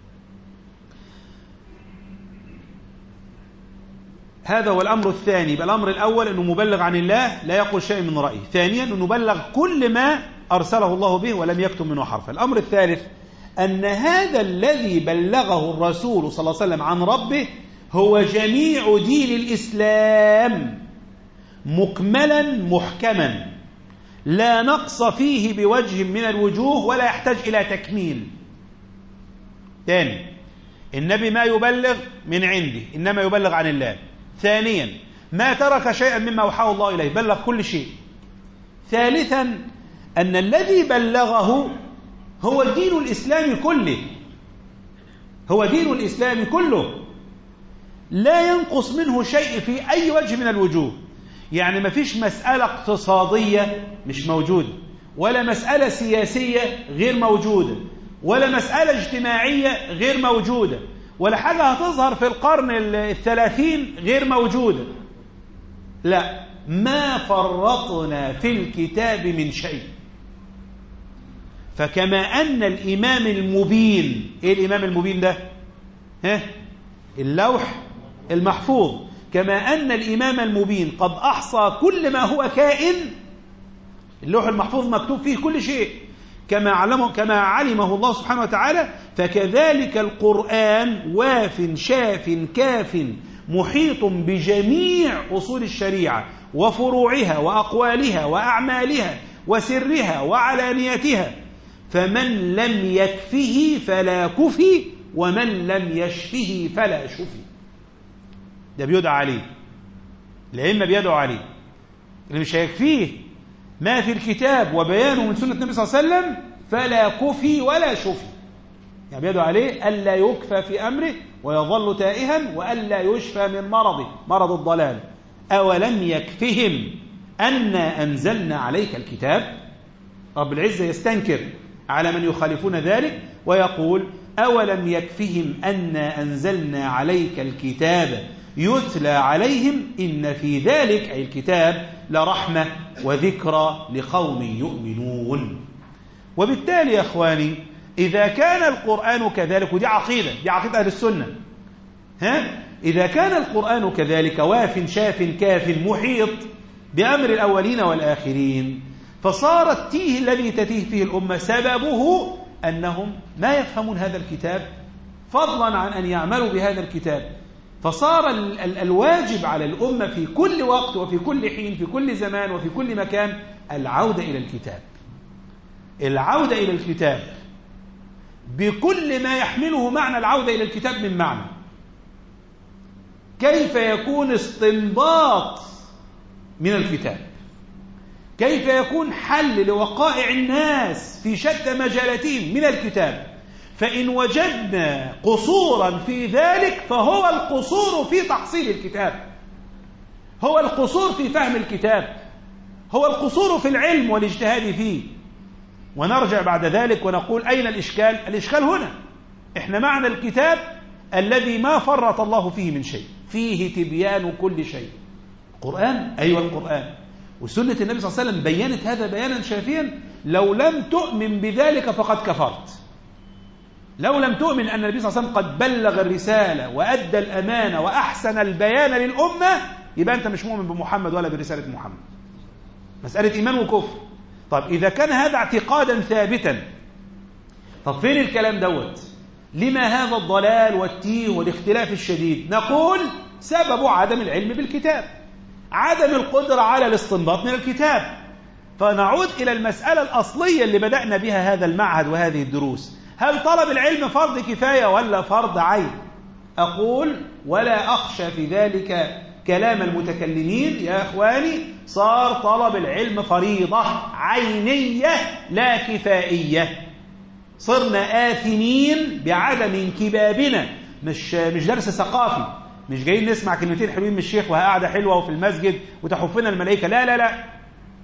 هذا هو الأمر الثاني. يبقى الأمر الأول أنه مبلغ عن الله لا يقول شيء من رأيه. ثانيا أنه بلغ كل ما أرسله الله به ولم يكتم منه حرفا. الأمر الثالث أن هذا الذي بلغه الرسول صلى الله عليه وسلم عن ربه هو جميع دين الإسلام مكملا محكما لا نقص فيه بوجه من الوجوه ولا يحتاج إلى تكميل. ثاني، النبي ما يبلغ من عنده، إنما يبلغ عن الله. ثانيا، ما ترك شيئا مما أوحاه الله إليه، بلغ كل شيء. ثالثا، أن الذي بلغه هو دين الإسلام كله، هو دين الإسلام كله لا ينقص منه شيء في أي وجه من الوجوه. يعني ما فيش مسألة اقتصادية مش موجودة، ولا مسألة سياسية غير موجودة، ولا مسألة اجتماعية غير موجودة، ولا حاجة هتظهر في القرن 30 غير موجودة. لا، ما فرطنا في الكتاب من شيء. فكما أن الإمام المبين، إيه الإمام المبين ده؟ اللوح المحفوظ. كما أن الإمام المبين قد أحصى كل ما هو كائن، اللوح المحفوظ مكتوب فيه كل شيء كما علمه الله سبحانه وتعالى، فكذلك القرآن واف شاف كاف محيط بجميع أصول الشريعة وفروعها وأقوالها وأعمالها وسرها وعلانيتها، فمن لم يكفه فلا كفي ومن لم يشفه فلا شفي. ده بيدعى عليه، الأئمة بيدعوا عليه. اللي مش هيكفيه ما في الكتاب وبيانه من سنة النبي صلى الله عليه وسلم فلا كفي ولا شفي. يعني بيدعوا عليه ألا يكفى في أمره ويظل تائها، وألا يشفى من مرضه، مرض الضلال. أولم يكفهم أنا أنزلنا عليك الكتاب؟ رب العزة يستنكر على من يخالفون ذلك ويقول أولم يكفهم أنا أنزلنا عليك الكتاب يتلى عليهم إن في ذلك أي الكتاب لرحمة وذكرى لقوم يؤمنون. وبالتالي يا أخواني إذا كان القرآن كذلك، ودي عقيدة، دي عقيدة أهل السنة، إذا كان القرآن كذلك واف شاف كاف محيط بأمر الأولين والآخرين، فصار التيه الذي تتيه فيه الأمة سببه أنهم ما يفهمون هذا الكتاب فضلا عن أن يعملوا بهذا الكتاب. فصار الواجب على الأمة في كل وقت وفي كل حين في كل زمان وفي كل مكان العودة إلى الكتاب، العودة إلى الكتاب بكل ما يحمله معنى العودة إلى الكتاب من معنى. كيف يكون استنباط من الكتاب؟ كيف يكون حل لوقائع الناس في شتى مجالاتهم من الكتاب؟ فإن وجدنا قصورا في ذلك فهو القصور في تحصيل الكتاب، هو القصور في فهم الكتاب، هو القصور في العلم والاجتهاد فيه. ونرجع بعد ذلك ونقول أين الإشكال؟ الإشكال هنا، إحنا معنى الكتاب الذي ما فرط الله فيه من شيء، فيه تبيان كل شيء. القرآن، أيوة القرآن، وسنة النبي صلى الله عليه وسلم بيّنت هذا بيانا شافيا. لو لم تؤمن بذلك فقد كفرت. لو لم تؤمن أن النبي صلى الله عليه وسلم قد بلغ الرسالة وأدى الأمانة وأحسن البيان للأمة، يبقى أنت مش مؤمن بمحمد ولا برسالة محمد. مسألة إيمان وكفر. طب إذا كان هذا اعتقادا ثابتا، طب فين الكلام دوت؟ لما هذا الضلال والتيه والاختلاف الشديد؟ نقول سبب عدم العلم بالكتاب، عدم القدرة على الاستنباط من الكتاب. فنعود إلى المسألة الأصلية اللي بدأنا بها هذا المعهد وهذه الدروس. هل طلب العلم فرض كفاية ولا فرض عين؟ أقول ولا أخشى في ذلك كلام المتكلمين يا أخواني، صار طلب العلم فريضة عينية لا كفائية. صرنا آثمين بعدم انكبابنا، مش درس ثقافي، مش جايين نسمع كلمتين حلوين من الشيخ وقاعدة حلوة وفي المسجد وتحفنا الملائكة، لا لا لا،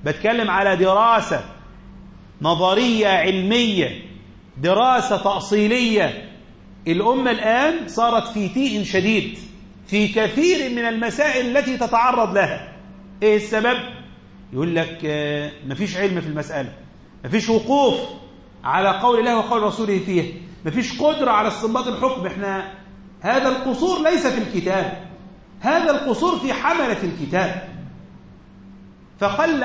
بتكلم على دراسة نظرية علمية، دراسة تأصيلية. الأمة الآن صارت في تيء شديد في كثير من المسائل التي تتعرض لها. إيه السبب؟ يقول لك مفيش علم في المسألة، مفيش وقوف على قول الله وقول رسوله فيه، مفيش قدرة على استنباط الحكم. احنا هذا القصور ليس في الكتاب، هذا القصور في حملة الكتاب، فقل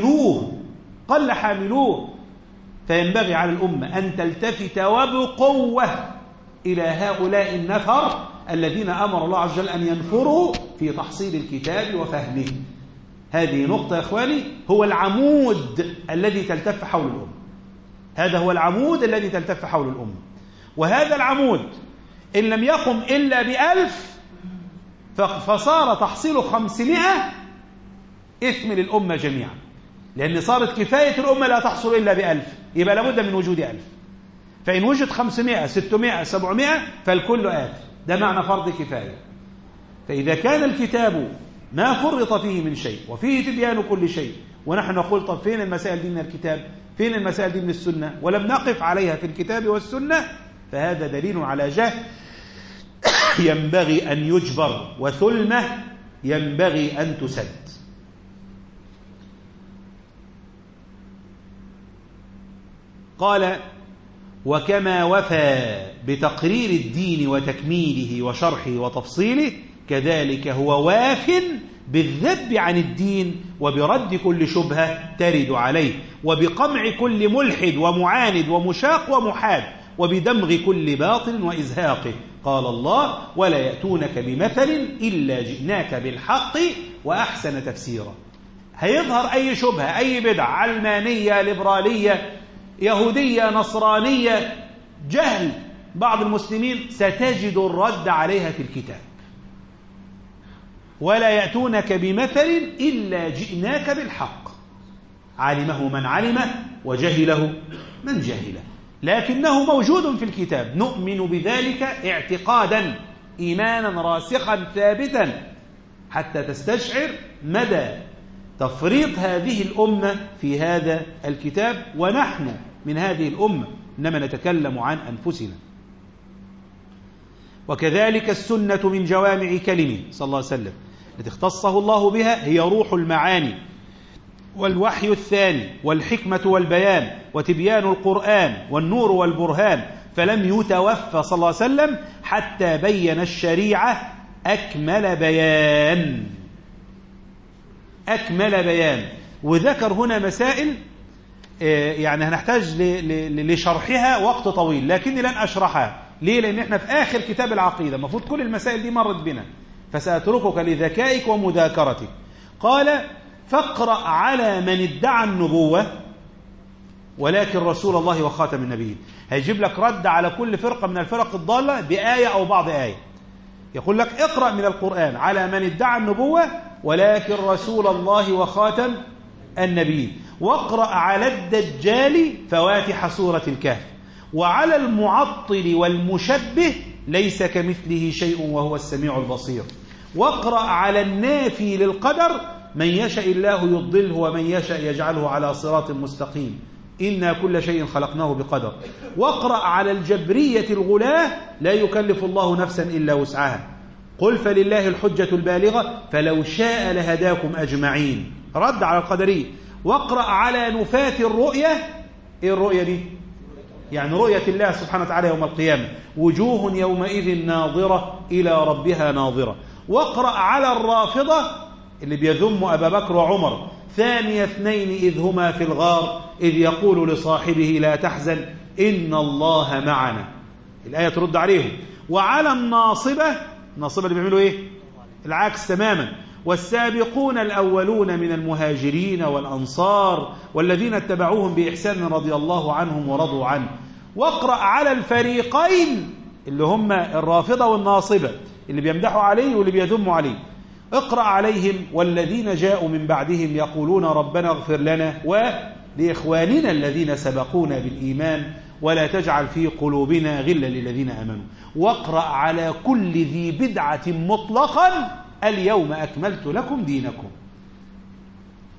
حاملوه. فينبغي على الأمة أن تلتفت وبقوة إلى هؤلاء النفر الذين أمر الله عز وجل أن ينفروا في تحصيل الكتاب وفهمه. هذه نقطة يا إخواني، هو العمود الذي تلتف حول الأمة. هذا هو العمود الذي تلتف حول الأمة. وهذا العمود إن لم يقم إلا ب1000 فصار تحصيل 500 إثم للأمة جميعا، لأن صارت كفاية الأمة لا تحصل إلا ب1000، يبقى لابد من وجود 1000. فإن وجد 500 600 700 فالكل آثم. ده معنى فرض كفاية. فإذا كان الكتاب ما فرط فيه من شيء وفيه تبيان كل شيء، ونحن نقول طب فين المسائل دي من الكتاب، فين المسائل دي من السنة، ولم نقف عليها في الكتاب والسنة، فهذا دليل على جهل ينبغي أن يجبر، وثلمة ينبغي أن تسد. قال: وكما وفى بتقرير الدين وتكميله وشرحه وتفصيله، كذلك هو واف بالذب عن الدين وبرد كل شبهة ترد عليه، وبقمع كل ملحد ومعاند ومشاق ومحاد، وبدمغ كل باطل وإزهاقه. قال الله: ولا يأتونك بمثل إلا جئناك بالحق وأحسن تفسيرا. هيظهر أي شبهة، أي بدعة، علمانية، ليبرالية، يهودية، نصرانية، جهل بعض المسلمين، ستجد الرد عليها في الكتاب. ولا يأتونك بمثل إلا جئناك بالحق، علمه من علمه وجهله من جهله، لكنه موجود في الكتاب. نؤمن بذلك اعتقادا، إيمانا راسخا ثابتا، حتى تستشعر مدى تفريط هذه الأمة في هذا الكتاب، ونحن من هذه الأمة، إنما نتكلم عن أنفسنا. وكذلك السنة من جوامع كلمه صلى الله عليه وسلم التي اختصه الله بها، هي روح المعاني والوحي الثاني والحكمة والبيان وتبيان القرآن والنور والبرهان. فلم يتوفى صلى الله عليه وسلم حتى بين الشريعة أكمل بيان. وذكر هنا مسائل يعني هنحتاج لشرحها وقت طويل، لكني لن أشرحها. ليه؟ لأن احنا في آخر كتاب العقيدة، المفروض كل المسائل دي مرت بنا، فسأتركك لذكائك ومذاكرتك. قال: فاقرأ على من ادعى النبوة ولكن رسول الله وخاتم النبيين. هيجيب لك رد على كل فرقة من الفرق الضالة بآية أو بعض آية. يقول لك اقرأ من القرآن على من ادعى النبوة ولكن رسول الله وخاتم النبيين، واقرأ على الدجال فواتح سورة الكهف، وعلى المعطل والمشبه ليس كمثله شيء وهو السميع البصير، واقرأ على النافي للقدر من يشاء الله يضله ومن يشاء يجعله على صراط مستقيم، إنا كل شيء خلقناه بقدر، واقرأ على الجبرية الغلاة لا يكلف الله نفسا إلا وسعها، قل فلله الحجة البالغة فلو شاء لهداكم أجمعين، رد على القدرية. واقرأ على نفاة الرؤية. إيه الرؤية دي؟ يعني رؤية الله سبحانه وتعالى يوم القيامة، وجوه يومئذ ناظرة إلى ربها ناظرة. واقرأ على الرافضة اللي بيذم أبا بكر وعمر، ثاني اثنين إذ هما في الغار إذ يقول لصاحبه لا تحزن إن الله معنا، الآية ترد عليهم. وعلى الناصبة اللي بيعملوا إيه؟ العكس تماما، والسابقون الأولون من المهاجرين والأنصار والذين اتبعوهم بإحسان رضي الله عنهم ورضوا عنه. واقرأ على الفريقين اللي هم الرافضة والناصبة، اللي بيمدحوا عليه واللي بيذموا عليه. اقرأ عليهم والذين جاءوا من بعدهم يقولون ربنا اغفر لنا ولإخواننا الذين سبقونا بالإيمان ولا تجعل في قلوبنا غلا للذين آمنوا. واقرأ على كل ذي بدعة مطلقا اليوم أكملت لكم دينكم.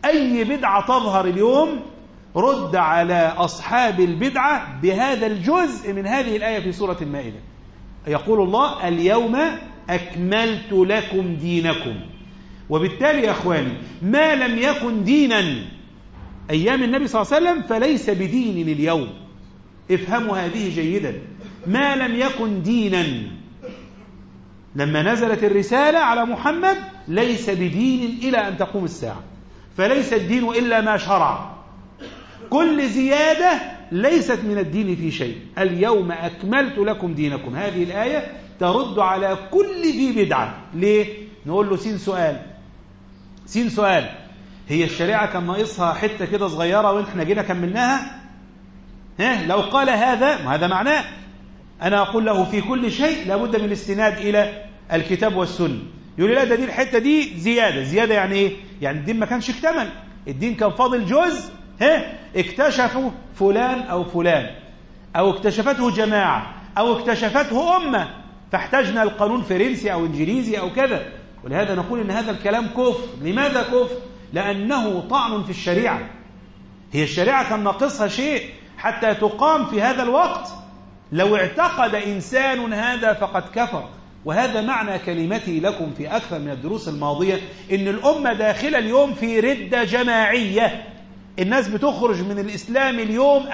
أي بدعة تظهر اليوم رد على أصحاب البدعة بهذا الجزء من هذه الآية في سورة المائدة. يقول الله: اليوم أكملت لكم دينكم. وبالتالي يا أخواني ما لم يكن دينا أيام النبي صلى الله عليه وسلم فليس بدين اليوم. افهموا هذه جيدا. ما لم يكن دينا لما نزلت الرسالة على محمد ليس بدين إلى أن تقوم الساعة، فليس الدين إلا ما شرع. كل زيادة ليست من الدين في شيء. اليوم أكملت لكم دينكم، هذه الآية ترد على كل ذي بدعة. ليه؟ نقول له سين سؤال، هي الشريعة كان ناقصها حتة كده صغيرة وإحنا جينا كملناها؟ لو قال هذا معناه أنا أقول له في كل شيء لابد من الاستناد إلى الكتاب والسنة. يقول لي لا، ده دي الحتة دي زيادة يعني إيه؟ يعني الدين ما كانش اكتمل، الدين كان فاضل جزء اكتشفوا فلان أو اكتشفته جماعة أو اكتشفته أمة، فاحتاجنا القانون فرنسي أو إنجليزي أو كذا. ولهذا نقول إن هذا الكلام كفر. لماذا كفر؟ لأنه طعن في الشريعة. هي الشريعة كان ناقصها شيء حتى تقام في هذا الوقت؟ لو اعتقد إنسان هذا فقد كفر. وهذا معنى كلمتي لكم في أكثر من الدروس الماضية، إن الأمة داخلة اليوم في ردة جماعية. الناس بتخرج من الإسلام اليوم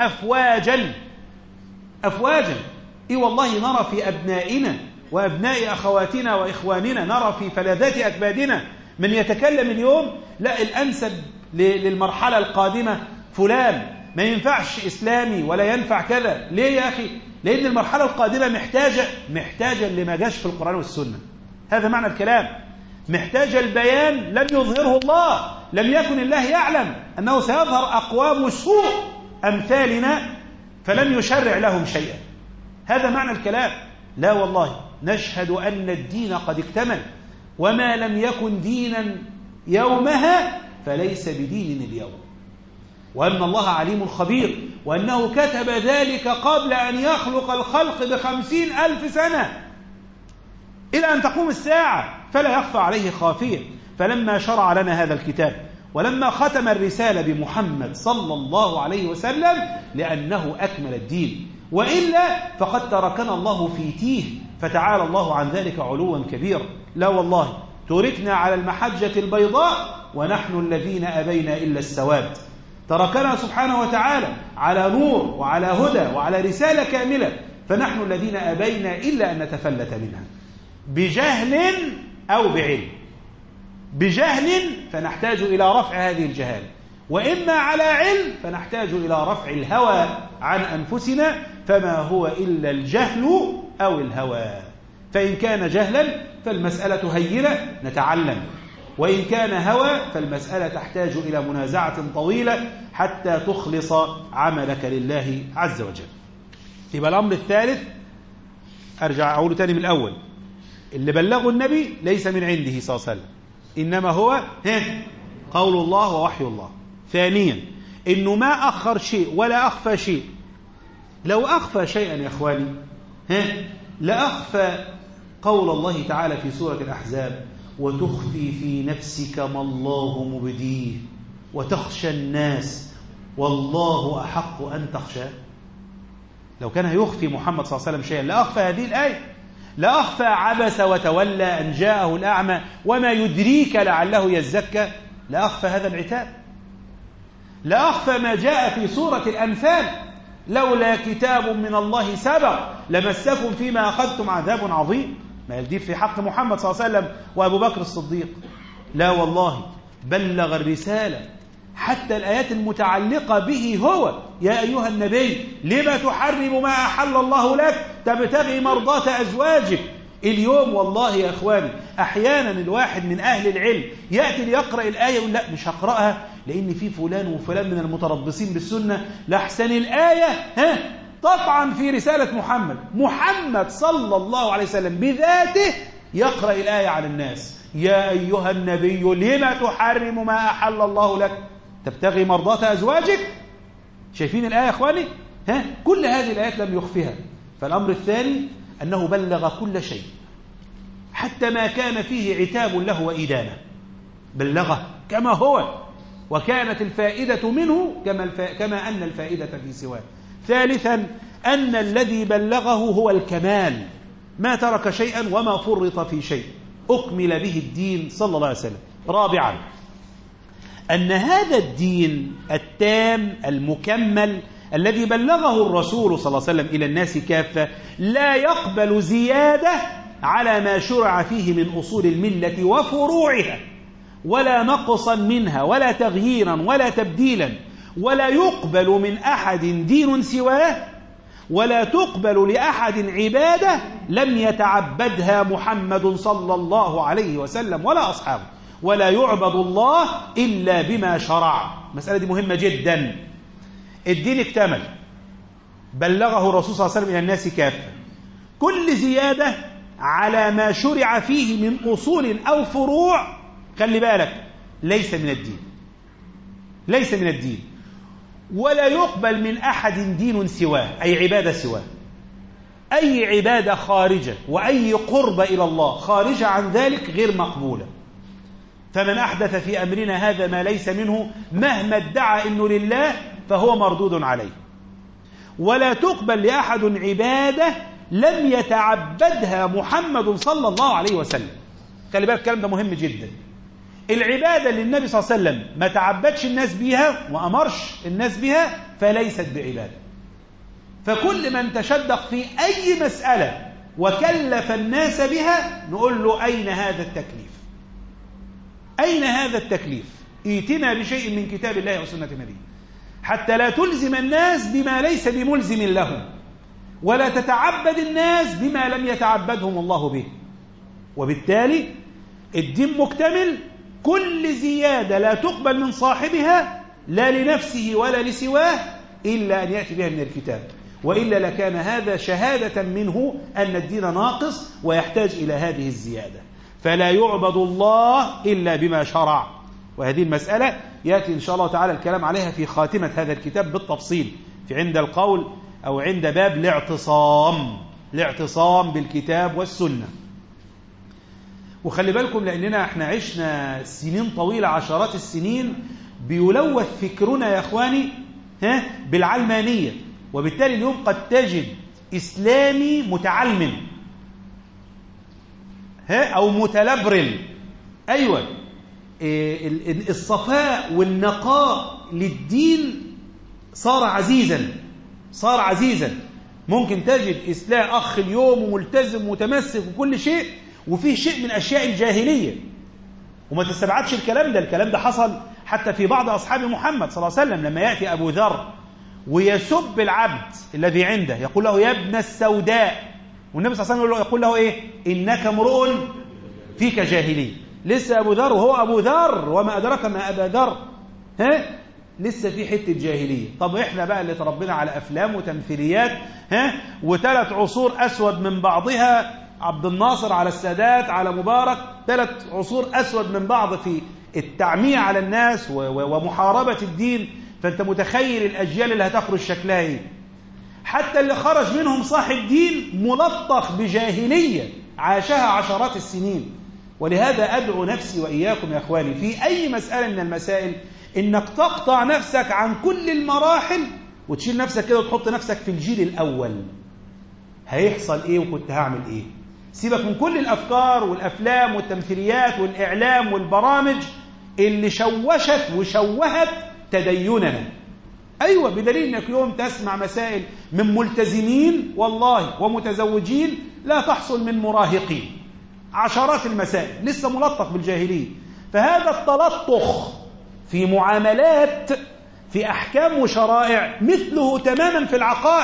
أفواجا. إيه والله، نرى في أبنائنا وأبناء أخواتنا وإخواننا، نرى في فلذات أكبادنا من يتكلم اليوم لا، الأنسب للمرحلة القادمة فلان، ما ينفعش إسلامي ولا ينفع كذا. ليه يا أخي؟ لأن المرحلة القادمة محتاجة اللي ما جاش في القرآن والسنة. هذا معنى الكلام. محتاجة البيان لم يظهره الله، لم يكن الله يعلم أنه سيظهر أقوام سوء أمثالنا فلم يشرع لهم شيئا. هذا معنى الكلام. لا والله، نشهد أن الدين قد اكتمل، وما لم يكن دينا يومها فليس بدين اليوم، وأن الله عليم خبير، وأنه كتب ذلك قبل أن يخلق الخلق ب50,000 سنة إلى أن تقوم الساعة، فلا يخفى عليه خافية. فلما شرع لنا هذا الكتاب ولما ختم الرسالة بمحمد صلى الله عليه وسلم لأنه أكمل الدين، وإلا فقد تركنا الله في تيه، فتعالى الله عن ذلك علوا كبيرا. لا والله، تركنا على المحجة البيضاء ونحن الذين أبينا إلا السواد. تركنا سبحانه وتعالى على نور وعلى هدى وعلى رسالة كاملة، فنحن الذين أبينا إلا أن نتفلت منها بجهل أو بعلم. بجهل فنحتاج إلى رفع هذه الجهالة، وإما على علم فنحتاج إلى رفع الهوى عن أنفسنا، فما هو إلا الجهل أو الهوى. فإن كان جهلا فالمسألة هينة نتعلم، وإن كان هوى فالمسألة تحتاج إلى منازعة طويلة حتى تخلص عملك لله عز وجل. يبقى الأمر الثالث، أرجع أقوله تاني من الأول، اللي بلغه النبي ليس من عنده صلى الله عليه وسلم، إنما هو قول الله ووحي الله. ثانيا، إنه ما أخر شيء ولا أخفى شيء. لو أخفى شيئا يا إخواني لأخفى قول الله تعالى في سورة الأحزاب: وتخفي في نفسك ما الله مبديه وتخشى الناس والله أحق أن تخشى. لو كان يخفي محمد صلى الله عليه وسلم شيئا لأخفى هذه الآية، لأخفى عبس وتولى أن جاءه الأعمى وما يدريك لعله يزكى، لأخفى هذا العتاب. لأخفى ما جاء في سورة الأنفال: لولا كتاب من الله سبق لمسكم فيما أخذتم عذاب عظيم. ما يلدي في حق محمد صلى الله عليه وسلم وأبو بكر الصديق. لا والله، بلغ الرسالة حتى الآيات المتعلقة به هو: يا أيها النبي لما تحرم ما أحل الله لك تبتغي مرضات أزواجك. اليوم والله يا إخواني أحيانا الواحد من أهل العلم يأتي ليقرأ الآية يقول لا مش هقرأها لأن في فلان وفلان من المتربصين بالسنة لأحسن الآية طبعا في رسالة محمد صلى الله عليه وسلم بذاته يقرأ الآية على الناس: يا أيها النبي لما تحرم ما أحل الله لك تبتغي مرضات أزواجك. شايفين الآية يا إخواني؟ كل هذه الآيات لم يخفها. فالأمر الثاني أنه بلغ كل شيء حتى ما كان فيه عتاب له وإدانة، بلغه كما هو. وكانت الفائدة منه كما أن الفائدة في سواه. ثالثا أن الذي بلغه هو الكمال، ما ترك شيئا وما فرط في شيء، أكمل به الدين صلى الله عليه وسلم. رابعا أن هذا الدين التام المكمل الذي بلغه الرسول صلى الله عليه وسلم إلى الناس كافة لا يقبل زيادة على ما شرع فيه من أصول الملة وفروعها، ولا نقصا منها ولا تغييرا ولا تبديلا، ولا يقبل من أحد دين سواه، ولا تقبل لأحد عبادة لم يتعبدها محمد صلى الله عليه وسلم ولا أصحابه، ولا يعبد الله إلا بما شرع. المسألة دي مهمة جدا. الدين اكتمل، بلغه الرسول صلى الله عليه وسلم إلى الناس كافة، كل زيادة على ما شرع فيه من أصول أو فروع خلي بالك ليس من الدين، ليس من الدين، ولا يقبل من أحد دين سواه، أي عبادة سواه، أي عبادة خارجة وأي قرب إلى الله خارجة عن ذلك غير مقبولة. فمن أحدث في أمرنا هذا ما ليس منه مهما ادعى إنه لله فهو مردود عليه. ولا تقبل لأحد عبادة لم يتعبدها محمد صلى الله عليه وسلم. خلي بالك الكلام ده مهم جدا. العبادة اللي النبي صلى الله عليه وسلم ما تعبدش الناس بيها وأمرش الناس بها فليست بعبادة. فكل من تشدق في أي مسألة وكلف الناس بها نقول له أين هذا التكليف؟ أين هذا التكليف؟ ائتنا بشيء من كتاب الله وسنة نبيه، حتى لا تلزم الناس بما ليس بملزم لهم، ولا تتعبد الناس بما لم يتعبدهم الله به. وبالتالي الدين مكتمل، كل زيادة لا تقبل من صاحبها لا لنفسه ولا لسواه إلا أن يأتي بها من الكتاب، وإلا لكان هذا شهادة منه أن الدين ناقص ويحتاج إلى هذه الزيادة. فلا يعبد الله إلا بما شرع. وهذه المسألة يأتي إن شاء الله تعالى الكلام عليها في خاتمة هذا الكتاب بالتفصيل، في عند القول أو عند باب الاعتصام بالكتاب والسنة. وخلي بالكم لأننا احنا عشنا سنين طويلة، عشرات السنين بيلوث فكرنا يا إخواني بالعلمانية، وبالتالي اليوم قد تجد إسلامي متعلم أو متلبرل. أيوة، الصفاء والنقاء للدين صار عزيزا. ممكن تجد إسلام أخ اليوم وملتزم ومتمسك وكل شيء، وفيه شيء من أشياء الجاهلية، وما تستبعدش الكلام ده حصل حتى في بعض أصحاب محمد صلى الله عليه وسلم. لما يأتي أبو ذر ويسب العبد الذي عنده يقول له يا ابن السوداء، والنبي صلى الله عليه وسلم يقول له إيه؟ إنك امرؤ فيك جاهلي. لسه أبو ذر وهو أبو ذر، وما أدرك ما أبا ذر، لسه في حتة جاهلية. طب إحنا بقى اللي تربينا على أفلام وتمثيليات وثلاث عصور أسود من بعضها، عبد الناصر على السادات على مبارك، 3 عصور أسود من بعض في التعمية على الناس ومحاربة الدين. فأنت متخيل الأجيال اللي هتخرج شكلها إيه؟ حتى اللي خرج منهم صاحب دين ملطخ بجاهلية عاشها عشرات السنين. ولهذا أدعو نفسي وإياكم يا أخواني في أي مسألة من المسائل إنك تقطع نفسك عن كل المراحل وتشيل نفسك كده وتحط نفسك في الجيل الأول. هيحصل إيه وكنت هعمل إيه؟ سيبك من كل الأفكار والأفلام والتمثيليات والإعلام والبرامج اللي شوشت وشوهت تديننا. أيوة، بدليل أنك يوم تسمع مسائل من ملتزمين والله ومتزوجين لا تحصل من مراهقين، عشرات المسائل لسه ملطخ بالجاهلية. فهذا التلطخ في معاملات في أحكام وشرائع مثله تماما في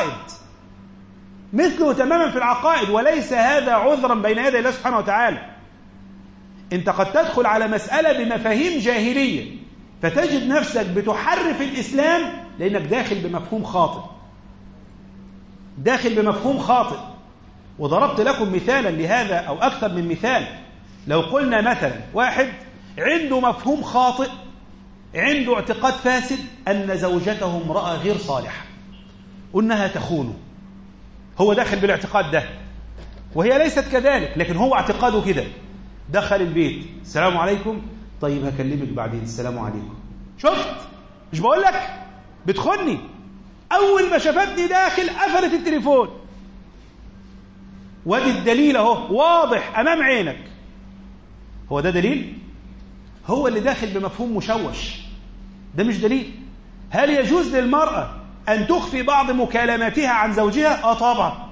العقائد، وليس هذا عذرا بين يدي الله سبحانه وتعالى. انت قد تدخل على مسألة بمفاهيم جاهلية فتجد نفسك بتحرف الإسلام لأنك داخل بمفهوم خاطئ. وضربت لكم مثالا لهذا أو أكثر من مثال. لو قلنا مثلا واحد عنده مفهوم خاطئ، عنده اعتقاد فاسد أن زوجته امرأة غير صالحة وأنها تخونه، هو داخل بالاعتقاد ده وهي ليست كذلك، لكن هو اعتقاده كده. دخل البيت، السلام عليكم، طيب هكلمك بعدين، السلام عليكم. شفت؟ مش بقول لك بتخني؟ أول ما شافتني داخل قفلت التليفون. وادي الدليل اهو واضح أمام عينك. هو ده دليل؟ هو اللي داخل بمفهوم مشوش، ده مش دليل. هل يجوز للمرأة أن تخفي بعض مكالماتها عن زوجها؟ طبعا.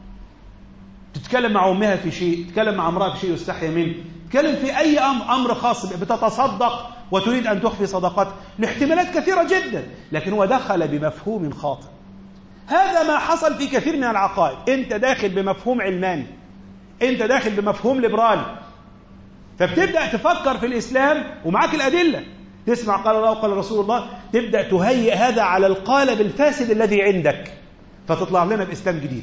تتكلم مع أمها في شيء، تتكلم مع امرأة في شيء يستحي منه، تتكلم في أي أمر خاص، بتتصدق وتريد أن تخفي صدقات، لاحتمالات كثيرة جدا، لكن هو دخل بمفهوم خاطئ. هذا ما حصل في كثير من العقائد. أنت داخل بمفهوم علماني، أنت داخل بمفهوم ليبرالي، فبتبدأ تفكر في الإسلام ومعاك الأدلة، تسمع قال الله وقال رسول الله، تبدأ تهيئ هذا على القالب الفاسد الذي عندك، فتطلع لنا بإسلام جديد.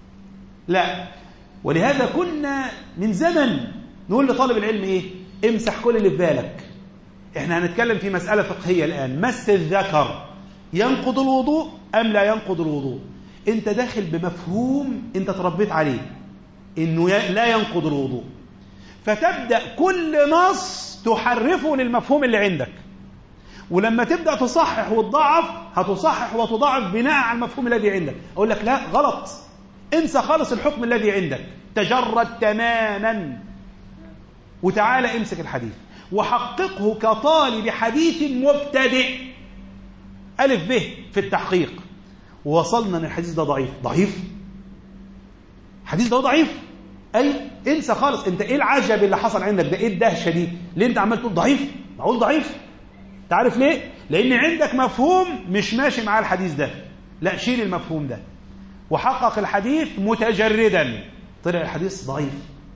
لا، ولهذا كنا من زمن نقول لطالب العلم إيه؟ امسح كل اللي في بالك. إحنا هنتكلم في مسألة فقهية الآن، مس الذكر ينقض الوضوء أم لا ينقض الوضوء؟ أنت داخل بمفهوم أنت تربيت عليه إنه لا ينقض الوضوء، فتبدأ كل نص تحرفه للمفهوم اللي عندك، ولما تبدأ تصحح وتضعف هتصحح وتضعف بناء على المفهوم الذي عندك. أقول لك لا، غلط، انسى خالص الحكم الذي عندك، تجرد تماما وتعالى امسك الحديث وحققه كطالب حديث مبتدئ ألف به في التحقيق. ووصلنا ان الحديث ده ضعيف، الحديث ده ضعيف، أي انسى خالص. انت ايه العجب اللي حصل عندك ده؟ ايه الدهشة دي؟ ليه انت عمال تقول ضعيف؟ معقول ضعيف؟ تعرف ليه؟ لان عندك مفهوم مش ماشي مع الحديث ده. لا، شيل المفهوم ده وحقق الحديث متجردا، طلع الحديث ضعيف،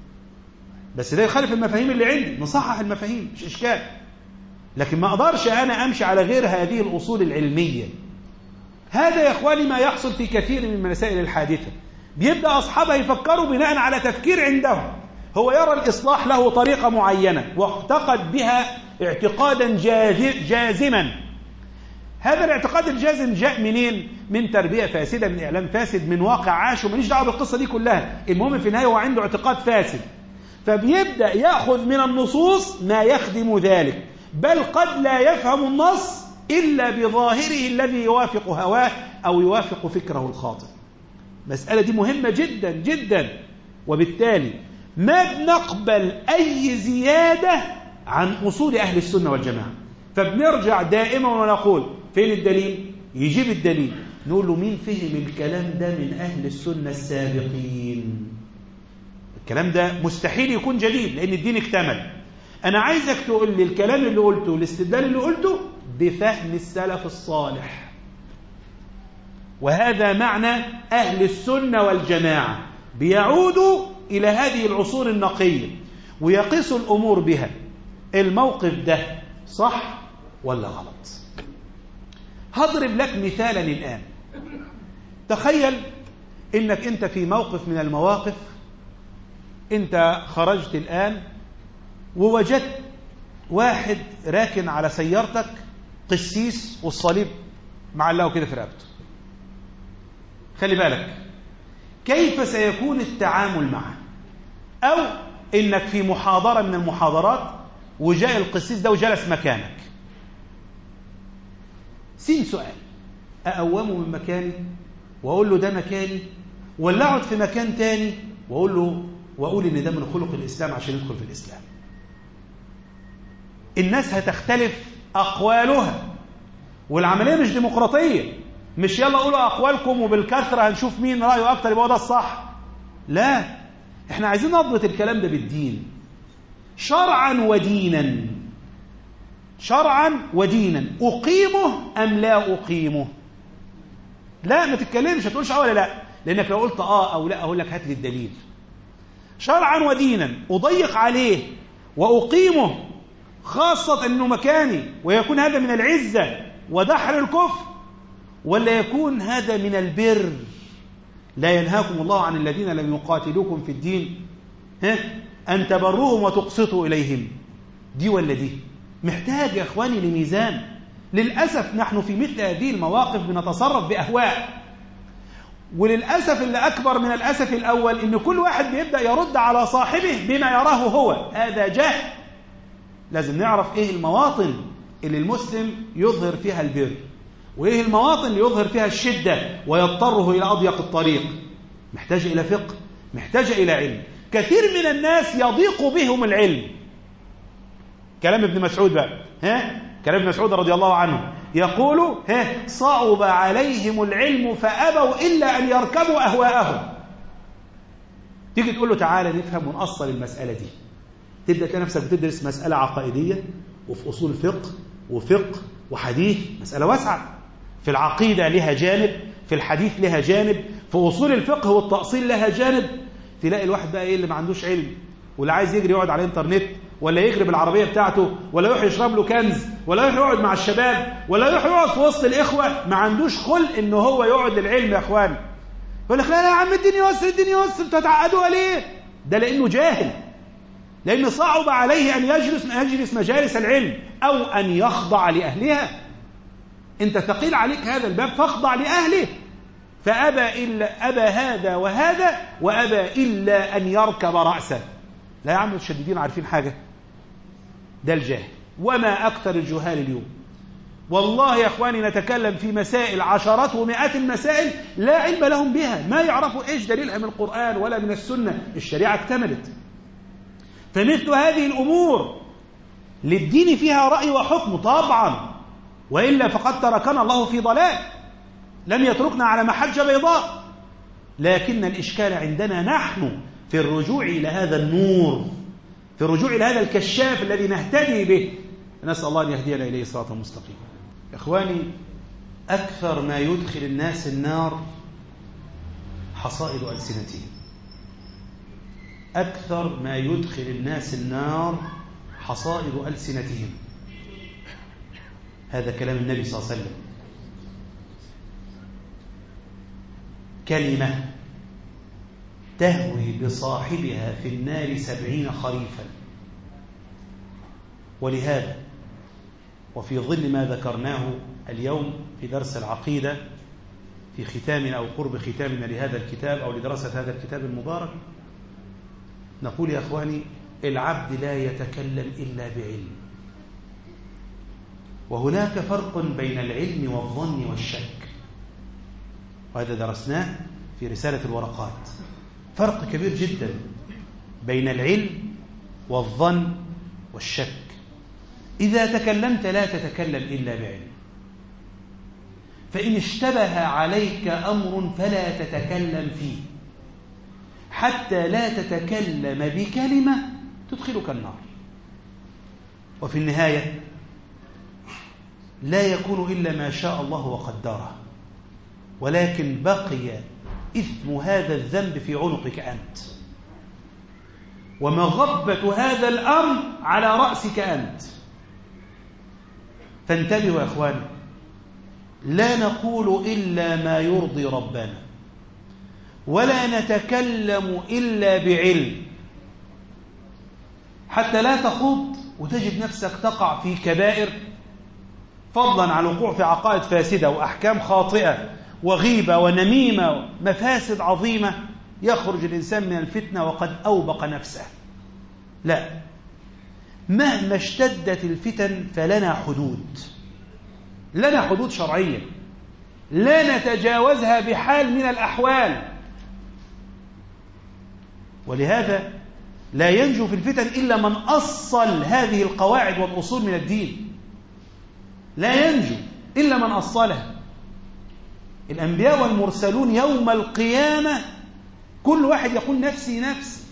بس ده يخالف المفاهيم اللي عندي، نصحح المفاهيم مش اشكال. لكن ما اقدرش انا امشي على غير هذه الاصول العلمية. هذا يا اخواني ما يحصل في كثير من المسائل الحادثة، بيبدأ أصحابها يفكروا بناء على تفكير عندهم، هو يرى الإصلاح له طريقة معينة واعتقد بها اعتقادا جازما. هذا الاعتقاد الجازم جاء منين؟ من تربية فاسدة، من إعلام فاسد، من واقع عاش، وماليش دعوة بالقصة دي كلها. المهم في النهاية هو عنده اعتقاد فاسد، فبيبدأ يأخذ من النصوص ما يخدم ذلك، بل قد لا يفهم النص إلا بظاهره الذي يوافق هواه أو يوافق فكره الخاطئ. المسألة دي مهمة جدا جدا، وبالتالي ما بنقبل أي زيادة عن أصول أهل السنة والجماعة. فبنرجع دائما ونقول فين الدليل؟ يجيب الدليل، نقول له مين فهم الكلام ده من أهل السنة السابقين؟ الكلام ده مستحيل يكون جديد لأن الدين اكتمل. أنا عايزك تقول لي الكلام اللي قلته، الاستدلال اللي قلته بفهم السلف الصالح، وهذا معنى أهل السنة والجماعة، بيعودوا إلى هذه العصور النقية ويقيسوا الأمور بها. الموقف ده صح ولا غلط؟ هضرب لك مثالا الآن. تخيل إنك أنت في موقف من المواقف، أنت خرجت الآن ووجدت واحد راكن على سيارتك قسيس والصليب معلقه كده في رقبته. خلي بالك كيف سيكون التعامل معه. أو إنك في محاضرة من المحاضرات وجاء القسيس ده وجلس مكانك. سؤال، أقومه من مكاني وأقول له ده مكاني، ولا أقعد في مكان تاني وأقول إن ده من خلق الإسلام عشان يدخل في الإسلام؟ الناس هتختلف أقوالها، والعملية مش ديمقراطية، مش يلا قولوا أقوالكم وبالكثرة هنشوف مين رأيه أكتر يبقى ده الصح. لا، احنا عايزين نضبط الكلام ده بالدين، شرعا ودينا. شرعا ودينا، أقيمه أم لا أقيمه؟ لا، ما تتكلمش، هتقولش ولا لا، لأنك لو قلت أو لا أقول لك هات لي الدليل. شرعا ودينا أضيق عليه وأقيمه، خاصة أنه مكاني، ويكون هذا من العزة ودحر الكفر، ولا يكون هذا من البر؟ لا ينهاكم الله عن الذين لم يقاتلوكم في الدين أن تبروهم وتقسطوا إليهم. دي ولا دي؟ محتاج يا أخواني لميزان. للأسف نحن في مثل هذه المواقف بنتصرف بأهواء، وللأسف اللي أكبر من الأسف الأول إن كل واحد بيبدأ يرد على صاحبه بما يراه هو. هذا جهل. لازم نعرف إيه المواطن اللي المسلم يظهر فيها البر، وإيه المواطن اللي يظهر فيها الشدة ويضطره إلى أضيق الطريق. محتاج إلى فقه، محتاج إلى علم. كثير من الناس يضيق بهم العلم. كلام ابن مسعود بقى، كلام ابن مسعود رضي الله عنه يقول صعب عليهم العلم فأبوا إلا أن يركبوا أهواءهم. تيجي تقول له تعالى نفهم ونأصل المسألة دي، تبدأ تلاقي نفسك بتدرس مسألة عقائدية وفي أصول فقه وفقه وحديث، مسألة واسعة. في العقيدة لها جانب، في الحديث لها جانب، في أصول الفقه والتأصيل لها جانب. تلاقي الواحد بقى اللي ما عندوش علم، ولا عايز يجري يقعد على الانترنت، ولا يجري بالعربية بتاعته، ولا يروح يشرب له كنز، ولا يروح يقعد مع الشباب، ولا يروح يقعد في وسط الإخوة. ما عندوش خلق إنه هو يقعد للعلم يا إخوان. يقول لك لا يا عم الدنيا يسر، الدنيا يسر، انتوا هتعقدوها ليه؟ ده لأنه جاهل، لأنه صعب عليه أن يجلس مجالس العلم أو أن يخضع لأهلها. أنت ثقيل عليك هذا الباب فاخضع لأهله. أبى هذا وهذا، وأبى إلا أن يركب رأسه. لا يا عم المتشددين عارفين حاجة، ده الجاهل. وما أكثر الجهال اليوم. والله يا أخواني نتكلم في مسائل عشرات ومئات المسائل لا علم لهم بها، ما يعرفوا إيش دليلها من القرآن ولا من السنة. الشريعة اكتملت. فمثل هذه الأمور للدين فيها رأي وحكم طبعا، وإلا فقد تركنا الله في ضلال، لم يتركنا على محجة بيضاء. لكن الإشكال عندنا نحن في الرجوع إلى هذا النور، في الرجوع إلى هذا الكشاف الذي نهتدي به. نسأل الله أن يهدينا إليه صراطا مستقيما. إخواني، أكثر ما يدخل الناس النار حصائد ألسنتهم. أكثر ما يدخل الناس النار حصائد ألسنتهم. هذا كلام النبي صلى الله عليه وسلم. كلمة تهوي بصاحبها في النار 70 خريفا. ولهذا وفي ظل ما ذكرناه اليوم في درس العقيدة في ختامنا أو قرب ختامنا لهذا الكتاب أو لدراسة هذا الكتاب المبارك، نقول يا أخواني العبد لا يتكلم إلا بعلم. وهناك فرق بين العلم والظن والشك، وهذا درسناه في رسالة الورقات. فرق كبير جدا بين العلم والظن والشك. إذا تكلمت لا تتكلم إلا بعلم، فإن اشتبه عليك أمر فلا تتكلم فيه حتى لا تتكلم بكلمة تدخلك النار. وفي النهاية لا يكون إلا ما شاء الله وقدره، ولكن بقي إثم هذا الذنب في عنقك أنت، ومغبة هذا الأمر على رأسك أنت. فانتبهوا يا أخواني، لا نقول إلا ما يرضي ربنا، ولا نتكلم إلا بعلم، حتى لا تخوض وتجد نفسك تقع في كبائر، فضلا عن الوقوع في عقائد فاسدة وأحكام خاطئة وغيبة ونميمة، مفاسد عظيمة يخرج الإنسان من الفتنة وقد أوبق نفسه. لا، مهما اشتدت الفتن فلنا حدود، لنا حدود شرعية لا نتجاوزها بحال من الأحوال. ولهذا لا ينجو في الفتن إلا من أصل هذه القواعد والأصول من الدين، لا ينجو إلا من أصلها. الأنبياء والمرسلون يوم القيامة كل واحد يقول نفسي نفسي.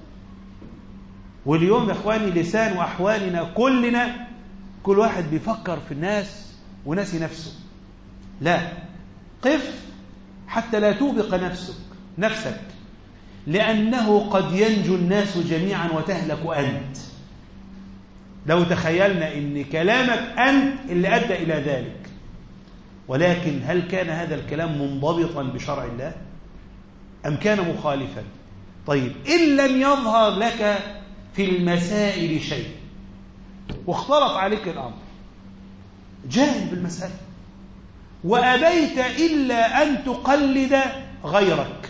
واليوم يا إخواني لسان وأحوالنا كلنا كل واحد بيفكر في الناس وناسي نفسه. لا، قف حتى لا توبق نفسك، لأنه قد ينجو الناس جميعا وتهلك أنت. لو تخيلنا أن كلامك أنت اللي أدى إلى ذلك، ولكن هل كان هذا الكلام منضبطا بشرع الله أم كان مخالفا؟ طيب، إن لم يظهر لك في المسائل شيء واختلط عليك الأمر، جاهل بالمسألة وأبيت إلا أن تقلد غيرك،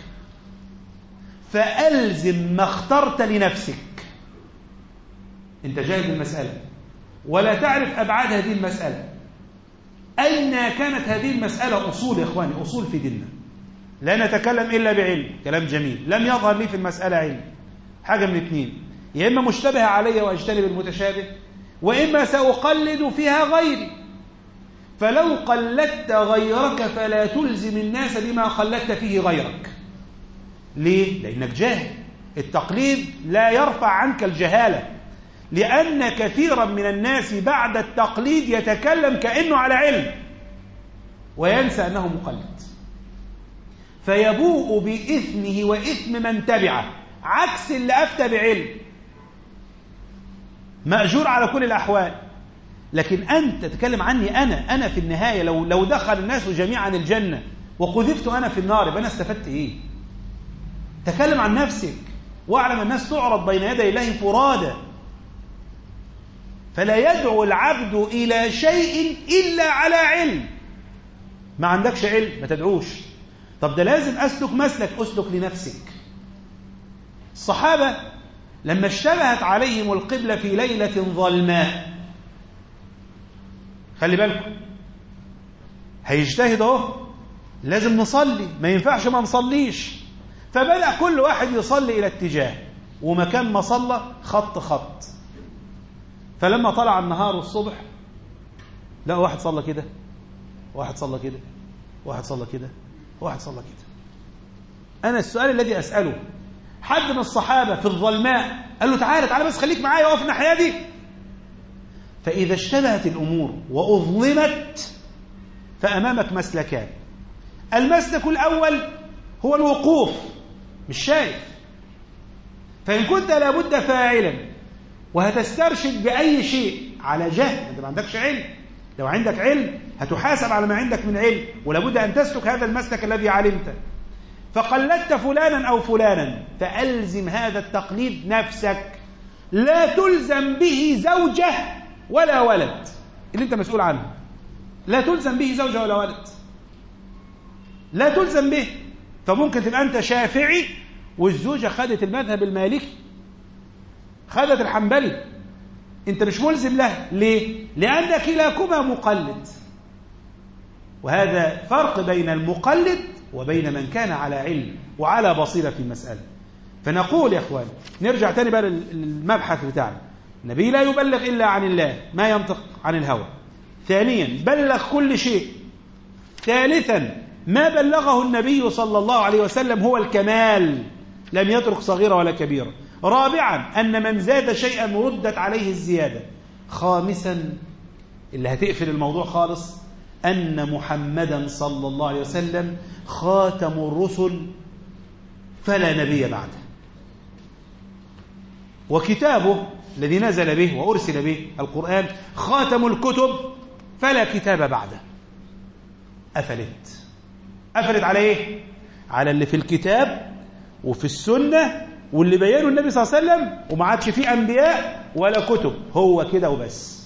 فألزم ما اخترت لنفسك. أنت جاهل بالمسألة ولا تعرف أبعاد هذه المسألة. أين كانت هذه المسألة أصول يا إخواني؟ أصول في ديننا. لا نتكلم إلا بعلم، كلام جميل. لم يظهر لي في المسألة علم، حاجة من اثنين: يا إما مشتبه علي وأجتنب المتشابه، وإما سأقلد فيها غيري. فلو قلدت غيرك فلا تلزم الناس بما قلدت فيه غيرك. ليه؟ لأنك جاهل. التقليد لا يرفع عنك الجهالة، لأن كثيرا من الناس بعد التقليد يتكلم كأنه على علم وينسى أنه مقلد، فيبوء بإثمه وإثم من تبعه، عكس اللي أفتى بعلم، مأجور على كل الأحوال. لكن أنت تتكلم عني أنا في النهاية لو دخل الناس جميعا الجنة وقذفت أنا في النار، يبقى أنا استفدت إيه؟ تكلم عن نفسك، واعلم الناس تعرض بين يدي الله فرادى. فلا يدعو العبد إلى شيء إلا على علم. ما عندكش علم ما تدعوش. طب ده لازم أسلك مسلك، أسلك لنفسك. الصحابة لما اشتبهت عليهم القبلة في ليلة ظلماء، خلي بالكم، هيجتهد اهو، لازم نصلي، ما ينفعش ما نصليش. فبدأ كل واحد يصلي إلى اتجاه، ومكان ما صلى خط خط. فلما طلع النهار والصبح لا واحد صلى كده، واحد صلى كده، واحد صلى كده، واحد صلى كده. أنا السؤال الذي أسأله: حد من الصحابة في الظلماء قال له تعالى بس خليك معايا، وقف الناحية دي؟ فإذا اشتبهت الأمور وأظلمت فأمامك مسلكان. المسلك الأول هو الوقوف، مش شايف، فإن كنت لابد فاعلا وهتسترشد بأي شيء على جهل، أنت ما عندكش علم. لو عندك علم هتحاسب على ما عندك من علم، ولابد أن تسلك هذا المسلك الذي علمته. فقلدت فلانا أو فلانا، فألزم هذا التقليد نفسك، لا تلزم به زوجة ولا ولد اللي أنت مسؤول عنه. لا تلزم به زوجة ولا ولد، لا تلزم به. فممكن تبقى أنت شافعي والزوجة خدت المذهب المالكي، خدت الحنبلي، أنت مش ملزم له. ليه؟ لأن كلاكما مقلد. وهذا فرق بين المقلد وبين من كان على علم وعلى بصيرة في المسألة. فنقول يا إخوان، نرجع تاني بقى للمبحث بتاعنا. النبي لا يبلغ إلا عن الله، ما ينطق عن الهوى. ثانيا بلغ كل شيء. ثالثا ما بلغه النبي صلى الله عليه وسلم هو الكمال، لم يترك صغيرة ولا كبيرة. رابعا أن من زاد شيئا ردت عليه الزيادة. خامسا اللي هتقفل الموضوع خالص، أن محمدا صلى الله عليه وسلم خاتم الرسل فلا نبي بعده، وكتابه الذي نزل به وأرسل به القرآن خاتم الكتب فلا كتاب بعده. قفلت على إيه؟ على اللي في الكتاب وفي السنة واللي بيانه النبي صلى الله عليه وسلم، وما عادش فيه أنبياء ولا كتب، هو كده وبس.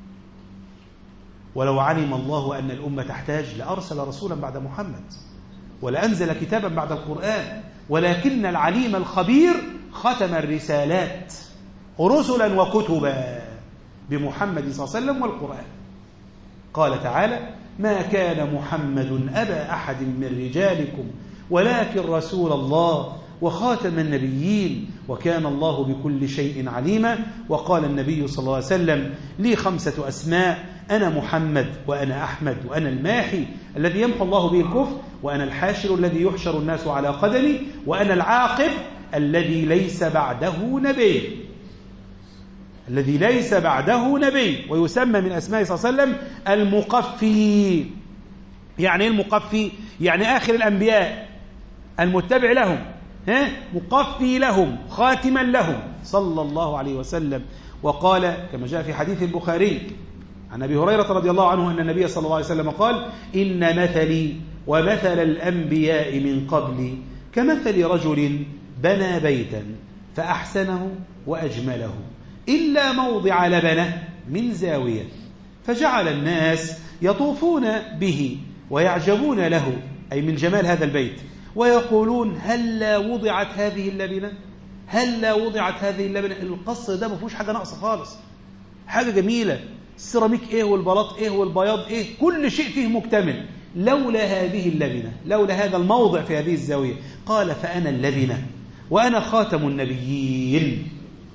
ولو علم الله أن الأمة تحتاج لأرسل رسولا بعد محمد، ولأنزل كتابا بعد القرآن، ولكن العليم الخبير ختم الرسالات رسلا وكتبا بمحمد صلى الله عليه وسلم والقرآن. قال تعالى: ما كان محمد أبا أحد من رجالكم ولكن رسول الله وخاتم النبيين وكان الله بكل شيء عليما. وقال النبي صلى الله عليه وسلم: لي 5 أسماء، أنا محمد وأنا أحمد وأنا الماحي الذي يمحو الله به الكفر، وأنا الحاشر الذي يحشر الناس على قدمي، وأنا العاقب الذي ليس بعده نبي، الذي ليس بعده نبي. ويسمى من أسماء صلى الله عليه وسلم المقفي. يعني المقفي يعني آخر الأنبياء المتبع لهم، مقفي لهم، خاتما لهم صلى الله عليه وسلم. وقال كما جاء في حديث البخاري عن أبي هريرة رضي الله عنه أن النبي صلى الله عليه وسلم قال: إن مثلي ومثل الأنبياء من قبلي كمثل رجل بنى بيتا فأحسنه وأجمله إلا موضع لبنه من زاوية، فجعل الناس يطوفون به ويعجبون له، أي من جمال هذا البيت، ويقولون: هلا وضعت هذه اللبنة، هلا وضعت هذه اللبنة. القصر ده ما فيهوش حاجة ناقصة خالص، حاجة جميلة، السيراميك إيه والبلاط إيه والبياض إيه، كل شيء فيه مكتمل. لولا هذه اللبنة، لولا هذا الموضع في هذه الزاوية، قال فأنا اللبنة وأنا خاتم النبيين.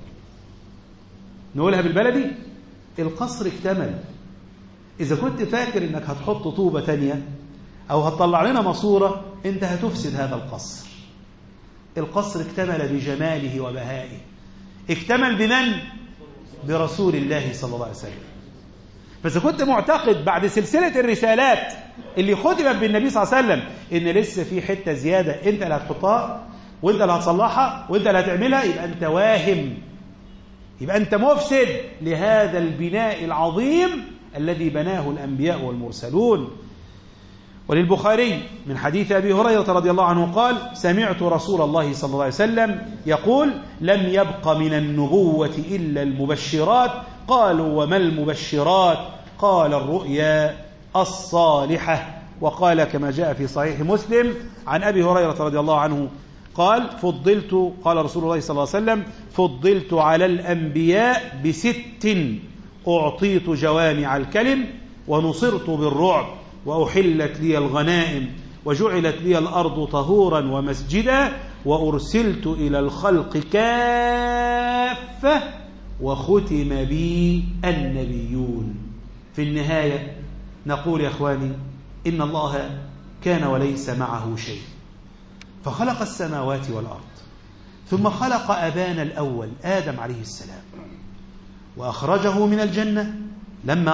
نقولها بالبلدي، القصر اكتمل. إذا كنت فاكر إنك هتحط طوبة تانية أو هتطلع لنا ماسورة، أنت هتفسد هذا القصر. القصر اكتمل بجماله وبهائه. اكتمل بمن؟ برسول الله صلى الله عليه وسلم. فإذا كنت معتقد بعد سلسلة الرسالات اللي ختمت بالنبي صلى الله عليه وسلم إن لسه في حتة زيادة أنت اللي هتحطها وأنت اللي هتصلحها وأنت اللي هتعملها، يبقى أنت واهم، يبقى أنت مفسد لهذا البناء العظيم الذي بناه الأنبياء والمرسلون. وللبخاري من حديث أبي هريرة رضي الله عنه قال: سمعت رسول الله صلى الله عليه وسلم يقول: لم يبق من النبوة إلا المبشرات. قالوا: وما المبشرات؟ قال: الرؤيا الصالحة. وقال كما جاء في صحيح مسلم عن أبي هريرة رضي الله عنه قال: قال رسول الله صلى الله عليه وسلم: فضلت على الأنبياء ب6: أعطيت جوامع الكلم، ونصرت بالرعب، وأحلت لي الغنائم، وجعلت لي الأرض طهورا ومسجدا، وأرسلت إلى الخلق كافة، وختم بي النبيون. في النهاية نقول يا أخواني إن الله كان وليس معه شيء، فخلق السماوات والأرض، ثم خلق أبانا الأول آدم عليه السلام، وأخرجه من الجنة لما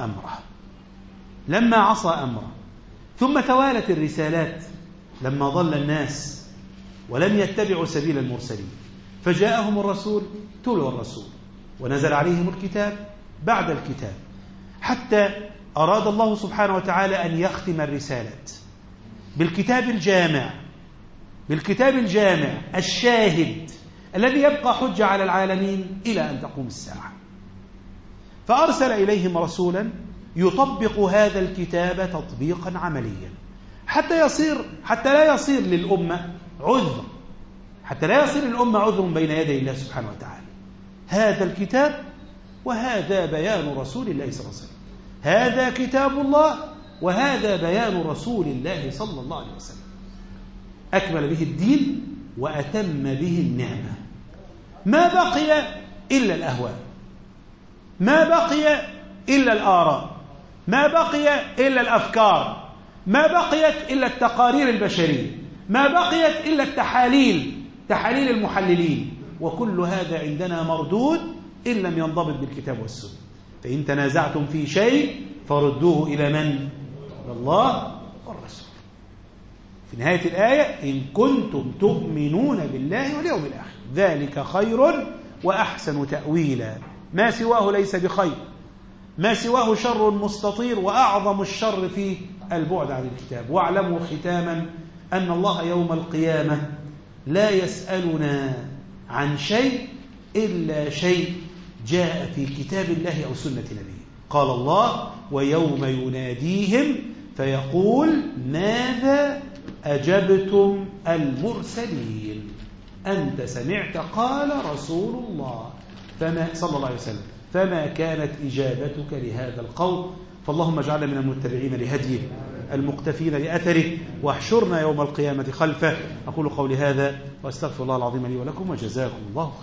عصى أمره، ثم توالت الرسالات لما ضل الناس ولم يتبعوا سبيل المرسلين، فجاءهم الرسول تلو الرسول، ونزل عليهم الكتاب بعد الكتاب، حتى أراد الله سبحانه وتعالى أن يختم الرسالات بالكتاب الجامع الشاهد الذي يبقى حجة على العالمين إلى أن تقوم الساعة. فأرسل إليهم رسولا يطبق هذا الكتاب تطبيقا عمليا، حتى لا يصير للأمة عذر بين يدي الله سبحانه وتعالى. هذا الكتاب وهذا بيان رسول الله صلى الله عليه وسلم، هذا كتاب الله وهذا بيان رسول الله صلى الله عليه وسلم، أكمل به الدين وأتم به النعمة. ما بقي إلا الأهواء، ما بقي إلا الآراء، ما بقي إلا الأفكار، ما بقيت إلا التقارير البشرية، ما بقيت إلا تحاليل المحللين، وكل هذا عندنا مردود إن لم ينضبط بالكتاب والسنة. فإن تنازعتم في شيء فردوه إلى من؟ إلى الله والرسول. في نهاية الآية: إن كنتم تؤمنون بالله واليوم الآخر ذلك خير وأحسن تأويلا. ما سواه ليس بخير، ما سواه شر مستطير، وأعظم الشر فيه البعد عن الكتاب. واعلموا ختاما أن الله يوم القيامة لا يسألنا عن شيء إلا شيء جاء في كتاب الله أو سنة نبيه. قال الله: ويوم يناديهم فيقول ماذا أجبتم المرسلين؟ أنت سمعت قال رسول الله صلى الله عليه وسلم، فما كانت إجابتك لهذا القول؟ فاللهم اجعلنا من المتبعين لهديه المقتفين لأثره، واحشرنا يوم القيامة خلفه. أقول قولي هذا وأستغفر الله العظيم لي ولكم، وجزاكم الله خيرا.